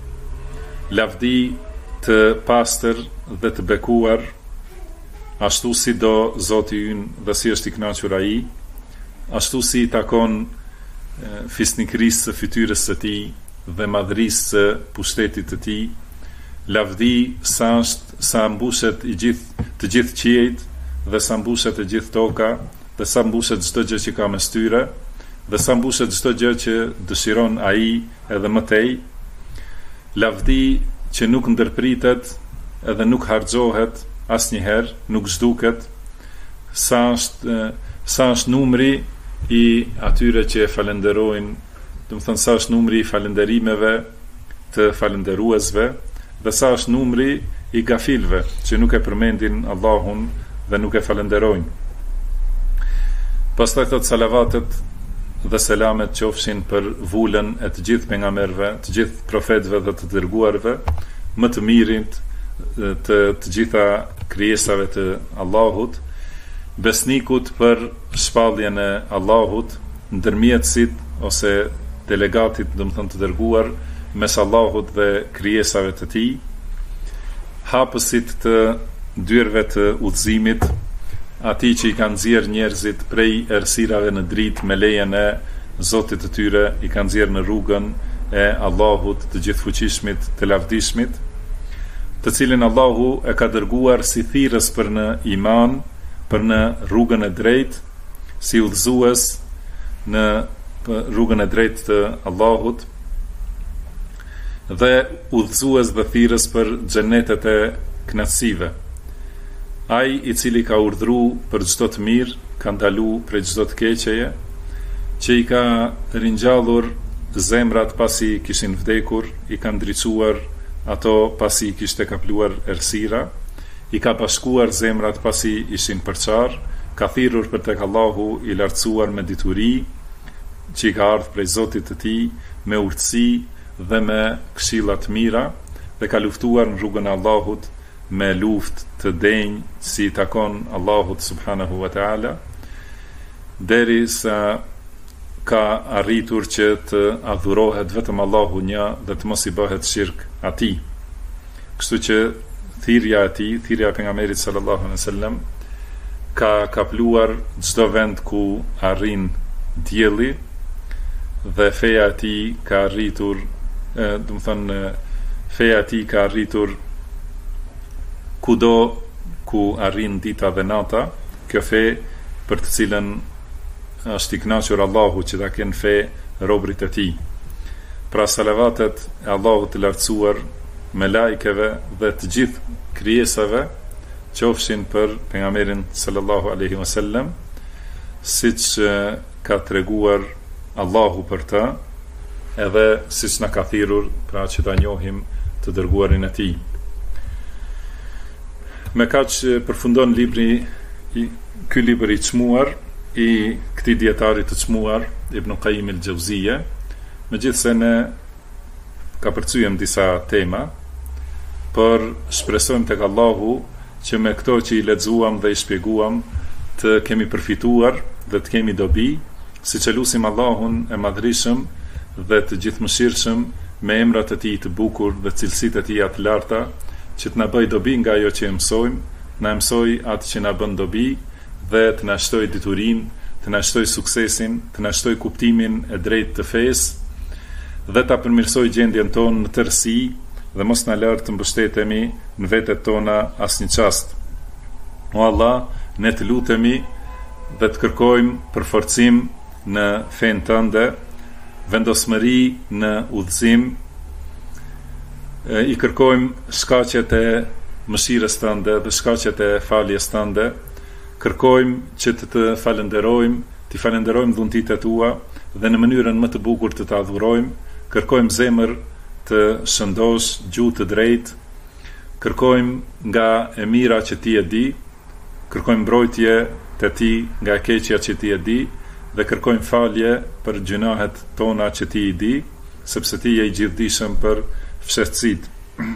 Speaker 2: lavdi të pastër dhe të bekuar, ashtu si do Zoti ynë dhe si është i kënaqur ai, ashtu si i takon fisnikërisë së fytyrës së tij dhe madhërisë së pushtetit të tij, lavdi sa mbushet të gjithë qiejt dhe sa mbushet e gjithë toka dhe sa mbushet çdo gjë që ka mes tyre dhe sa mbushet çdo gjë që dëshiron ai edhe më tej, lavdi që nuk ndërpritet edhe nuk harxohet asnjëherë, nuk zhduket, sa është numri i atyre që e falenderojnë, do të thënë sa është numri i falenderimeve të falenderuesve dhe sa është numri i gafilve që nuk e përmendin Allahun dhe nuk e falenderojnë. Pastaj thot salavatet dhe selamet qofshin për vullën e të gjithë pejgamberëve, të gjithë profetëve dhe të dërguarve, më të mirit të gjitha krijesave të Allahut, besnikut për shpalljen e Allahut, ndërmjetësit ose delegatit, do të thënë të dërguar mes Allahut dhe krijesave të tij, hapësit të dyrëve të udhëzimit, atij që i kanë nxjerr njerëzit prej errësirave në dritë me lejen e Zotit të tyre, i kanë nxjerr në rrugën e Allahut të gjithfuqishmit, të lavdishmit, të cilin Allahu e ka dërguar si thirrës për në iman, për në rrugën e drejtë, si udhëzues në rrugën e drejtë të Allahut, dhe udhëzues dhe thirrës për xhenetet e kënaqësive. Ai i cili ka urdhëruar për çdo të mirë, ka ndaluar prej çdo të keqeje, që i ka ringjallur zemrat pasi kishin vdekur, i ka ndriçuar ato pasi kishte kapluar errësira, i ka bashkuar zemrat pasi ishin përçar, ka thirrur për tek Allahu i lartësuar me dituri, që i ka ardhur prej Zotit të tij me urtësi dhe me këshilla të mira, dhe ka luftuar në rrugën e Allahut me luftë të denjë si takon Allahut subhanahu wa taala, derisa ka arritur që të adhurohet vetëm Allahu një dhe të mos i bëhet shirk atij. Kështu që thirrja e tij, thirrja e pejgamberit sallallahu alaihi wasallam, ka kapluar çdo vend ku arrin dielli, dhe feja e tij ka arritur, do të thonë, feja e tij ka arritur kudo ku arrin dita dhe nata. Kjo fe për të cilën është i kënaqur Allahu që ta kenë fe robërit e tij. Pra salavatet e Allahut të lartësuar, me lajkeve dhe të gjithë krijesave, qofshin për pejgamberin sallallahu alaihi wasallam, siç ka treguar Allahu për të, edhe siç na ka thirrur, pra që ta njohim të dërguarin e tij. Me kaq përfundon ky libër i çmuar i këtij dietarit të çmuar, Ibn Qayyim al-Jauziyja, megjithse ne ka përcyen disa tema, por shpresojmë tek Allahu që me këto që i lexuam dhe i shpjeguam të kemi përfituar dhe të kemi dobi, siç e lutim Allahun e madhrishëm dhe të gjithëmëshirshëm me emrat e tij të bukur dhe cilësitë e tij të larta, që të na bëj dobi nga ajo që e mësojmë, na mësoj atë që na bën dobi dhe të na shtoj diturinë, të na shtoj suksesin, të na shtoj kuptimin e drejtë të fesë dhe ta përmirësoj gjendjen tonë në tërësi dhe mos na lër të mbështetemi në vetet tona asnjë çast. O Allah, ne të lutemi dhe të kërkojmë përforcim në fen tënde, vendosmëri në udhëzim, i kërkojmë shkaqet e mëshirës tënde dhe shkaqet e faljes tënde, kërkojmë që të falenderojmë, të falenderojmë dhuntitë e tua dhe në mënyrën më të bukur të të adhurojmë, kërkojmë zemër të shëndosh, gjuhë të drejtë, kërkojmë nga e mira që ti e di, kërkojmë mbrojtje te ti nga e keqja që ti e di, dhe kërkojmë falje për gjunahet tona që ti i di, sepse ti je i gjithdijshëm për fshehtësitë.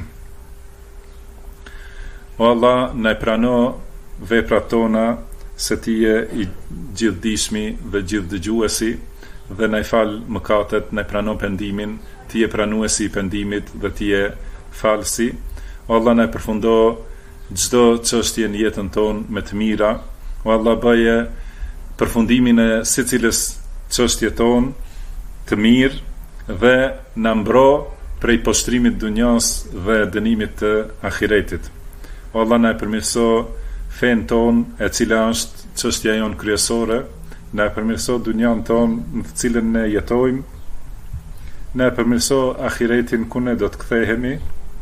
Speaker 2: O Allah, na prano veprat tona, se ti je i gjithdijshmi dhe gjithdëgjuesi, dhe na fal mëkatet, na prano pendimin, ti je pranuesi i pendimit dhe ti je falsi. O Allah, na përfundo çdo çështje në jetën tonë me të mira. O Allah, bëje përfundimin e secilës çështje tonë të mirë dhe na mbro prej poshtrimit dunjas dhe dënimit të ahiretit. O Allah, na përmirëso fen ton, e cila është çështja jon kryesore, na përmirëso dunjan ton në të cilën ne jetojmë, na përmirëso ahiretin ku ne do të kthehemi.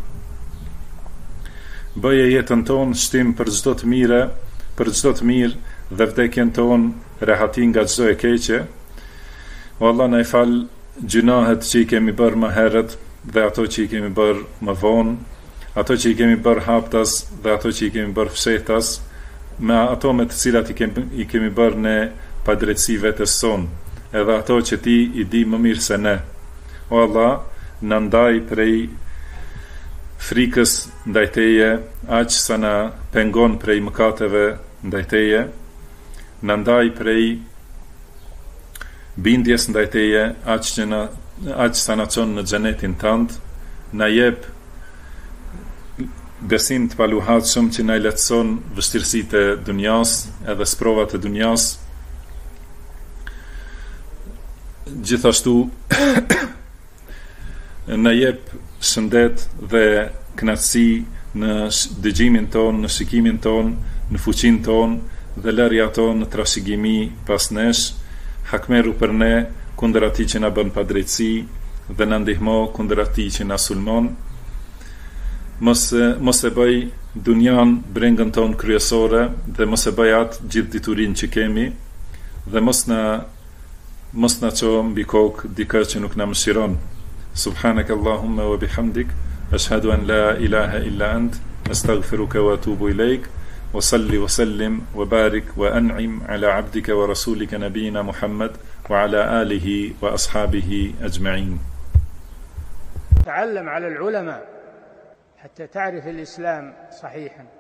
Speaker 2: Bëje jetën ton shtim për çdo të mirë dhe vdekjen ton rehatin nga çdo e keqe. O Allah, na fal gjunahet që i kemi bërë më herët dhe ato që i kemi bërë më vonë, ato që i kemi bërë haptas dhe ato që i kemi bërë fshehtas, me ato me të cilat i kemi bërë ne padrejtësi vetes son, edhe ato që ti i di më mirë se ne. O Allah, na ndaj prej frikës ndaj teje, aq sa na pengon prej mëkateve ndaj teje, na ndaj prej bindjes ndaj teje, aq sa na çon në xhenetin tënd, na jep besim të paluhatshëm që na i lehtëson vështirësitë e dunjas edhe sprovat e dunjas. Gjithashtu na jep shëndet dhe kënaqësi në dëgjimin ton, në shikimin ton, në fuqinë ton dhe lërja ton në trashëgimi pas nesh, hakmeru për ne kundër atij që na bën padrejtësi dhe na ndihmo kundër atij që na sulmon. Mos e bëj dunjan brengën ton kryesore dhe mos e bëj atë gjithë diturinë që kemi dhe mos na ço mbi kokë dikë që nuk na mëshiron. Subhanak Allahumma wa bihamdik, ashhadu an la ilaha illa ant, astaghfiruka wa atubu ilaik, wa salli wa sallim wa barik wa an'im ala abdika wa rasulika nabiyina Muhammad wa ala alihi wa ashabihi ajma'in.
Speaker 1: تعلم على العلماء حتى تعرف الإسلام صحيحا.